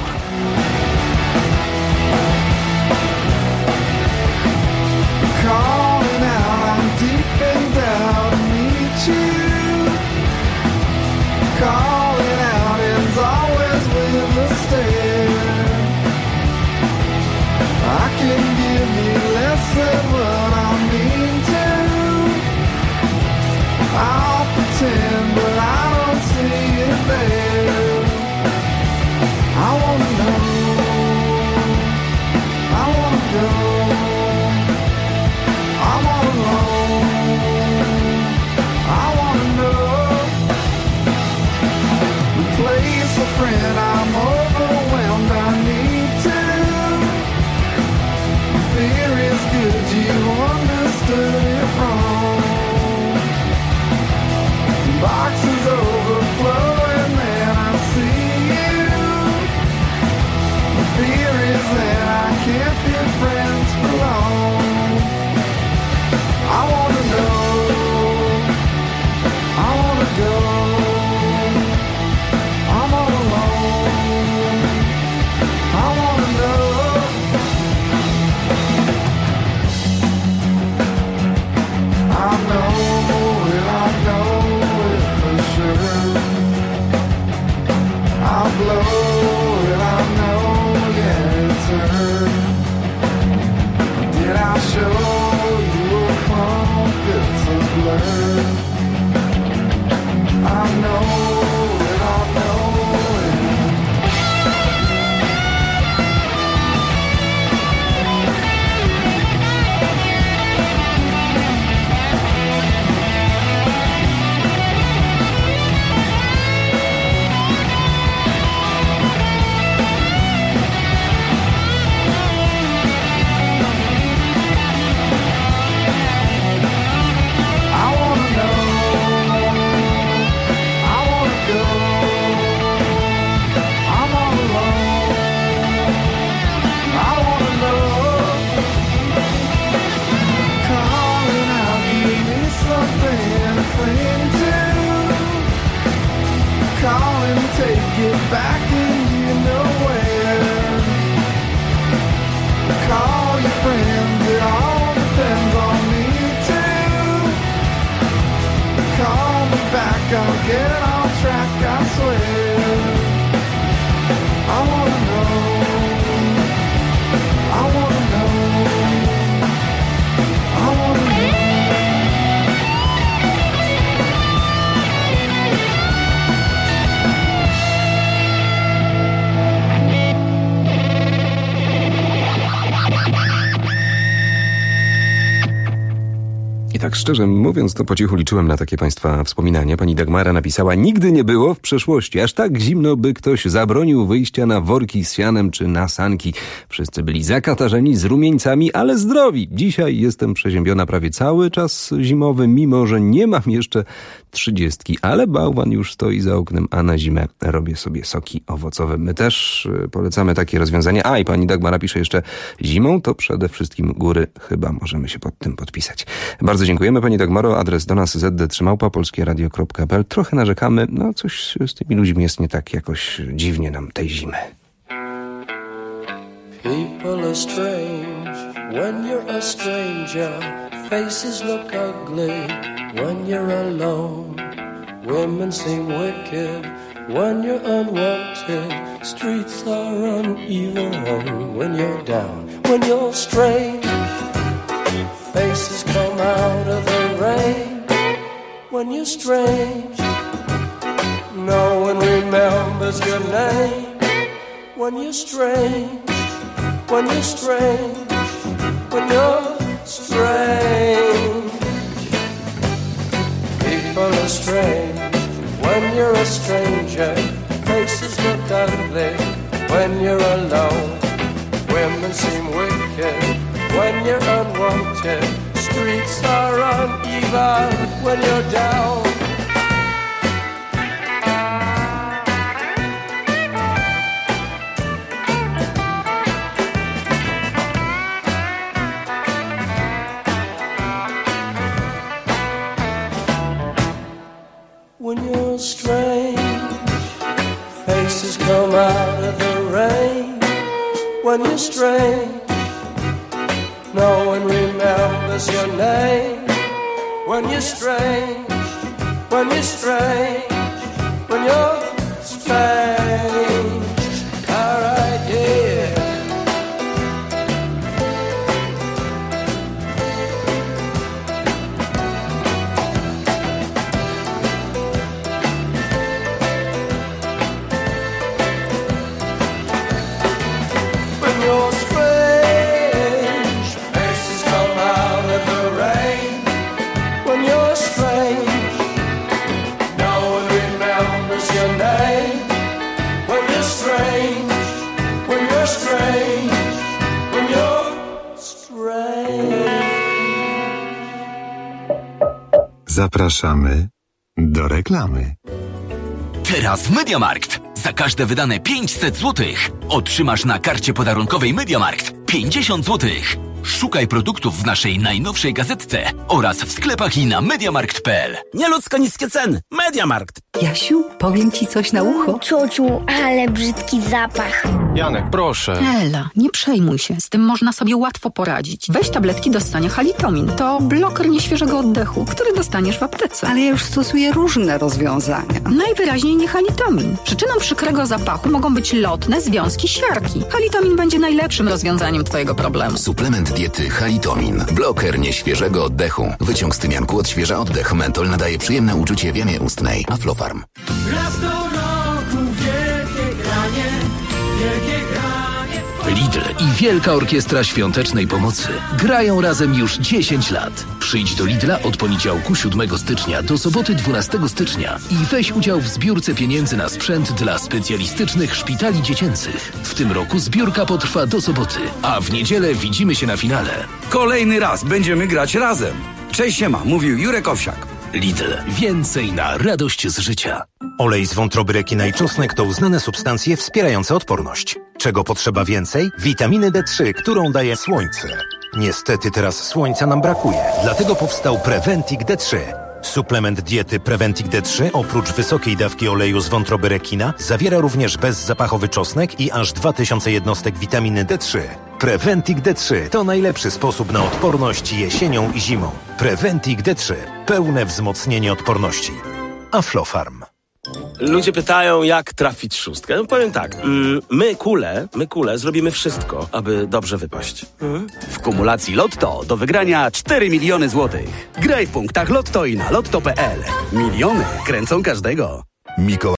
Did szczerze mówiąc, to po cichu liczyłem na takie państwa wspominania. Pani Dagmara napisała: nigdy nie było w przeszłości aż tak zimno, by ktoś zabronił wyjścia na worki z sianem czy na sanki. Wszyscy byli zakatarzeni z rumieńcami, ale zdrowi. Dzisiaj jestem przeziębiona prawie cały czas zimowy, mimo że nie mam jeszcze trzydziestki, ale bałwan już stoi za oknem, a na zimę robię sobie soki owocowe. My też polecamy takie rozwiązania. A i pani Dagmara pisze jeszcze: zimą to przede wszystkim góry. Chyba możemy się pod tym podpisać. Bardzo dziękujemy pani Dagmaro. Adres do nas z d trzy małpa polskie radio kropka p l. Trochę narzekamy. No coś z tymi ludźmi jest nie tak, jakoś dziwnie nam tej zimy. People are strange when you're a stranger. Faces look ugly when you're alone. Women seem wicked when you're unwanted. Streets are uneven when you're down. When you're strange, faces come out of the rain. When you're strange, no one remembers your name. When you're strange, when you're strange, when you're strange. People are strange when you're a stranger. Faces look ugly when you're alone. Women seem wicked when you're unwanted. Streets are uneven when you're down. When you're strange, faces come out of the rain. When you're strange, no one remembers your name. When you're strange, when you're strange, when you're strange. Alright, yeah. When you're strange, faces come out of the rain. When you're strange, no one remembers your name. When you're strange, when you're strange, when you're strange. Zapraszamy do reklamy. Teraz w MediaMarkt. Za każde wydane pięćset złotych otrzymasz na karcie podarunkowej MediaMarkt pięćdziesiąt złotych. Szukaj produktów w naszej najnowszej gazetce oraz w sklepach i na mediamarkt kropka p l. Nieludzko niskie ceny. MediaMarkt. Jasiu, powiem ci coś na ucho. Ciociu, ale brzydki zapach. Janek, proszę. Ela, nie przejmuj się. Z tym można sobie łatwo poradzić. Weź tabletki do ssania Halitomin. To bloker nieświeżego oddechu, który dostaniesz w aptece. Ale ja już stosuję różne rozwiązania. Najwyraźniej nie Halitomin. Przyczyną przykrego zapachu mogą być lotne związki siarki. Halitomin będzie najlepszym rozwiązaniem twojego problemu. Suplement diety Halitomin. Bloker nieświeżego oddechu. Wyciąg z tymianku odświeża oddech. Mentol nadaje przyjemne uczucie w jamie ustnej. Aflofarm. Raz do roku wielkie granie, wielkie granie. Lidl i Wielka Orkiestra Świątecznej Pomocy grają razem już dziesięć lat. Przyjdź do Lidla od poniedziałku siódmego stycznia do soboty dwunastego stycznia i weź udział w zbiórce pieniędzy na sprzęt dla specjalistycznych szpitali dziecięcych. W tym roku zbiórka potrwa do soboty, a w niedzielę widzimy się na finale. Kolejny raz będziemy grać razem. Cześć, siema, mówił Jurek Owsiak. Lidl. Więcej na radość z życia. Olej z wątroby rekina i czosnek to uznane substancje wspierające odporność. Czego potrzeba więcej? Witaminy D trzy, którą daje słońce. Niestety teraz słońca nam brakuje, dlatego powstał Preventic D trzy. Suplement diety Preventic D trzy oprócz wysokiej dawki oleju z wątroby rekina zawiera również bezzapachowy czosnek i aż dwa tysiące jednostek witaminy D trzy. Preventic D trzy to najlepszy sposób na odporność jesienią i zimą. Preventic D trzy. Pełne wzmocnienie odporności. Aflofarm. Ludzie pytają, jak trafić szóstkę. No powiem tak, mm, my kule, my kule zrobimy wszystko, aby dobrze wypaść. Mm? W kumulacji Lotto do wygrania cztery miliony złotych. Graj w punktach Lotto i na lotto kropka p l. Miliony kręcą każdego. Mikołaj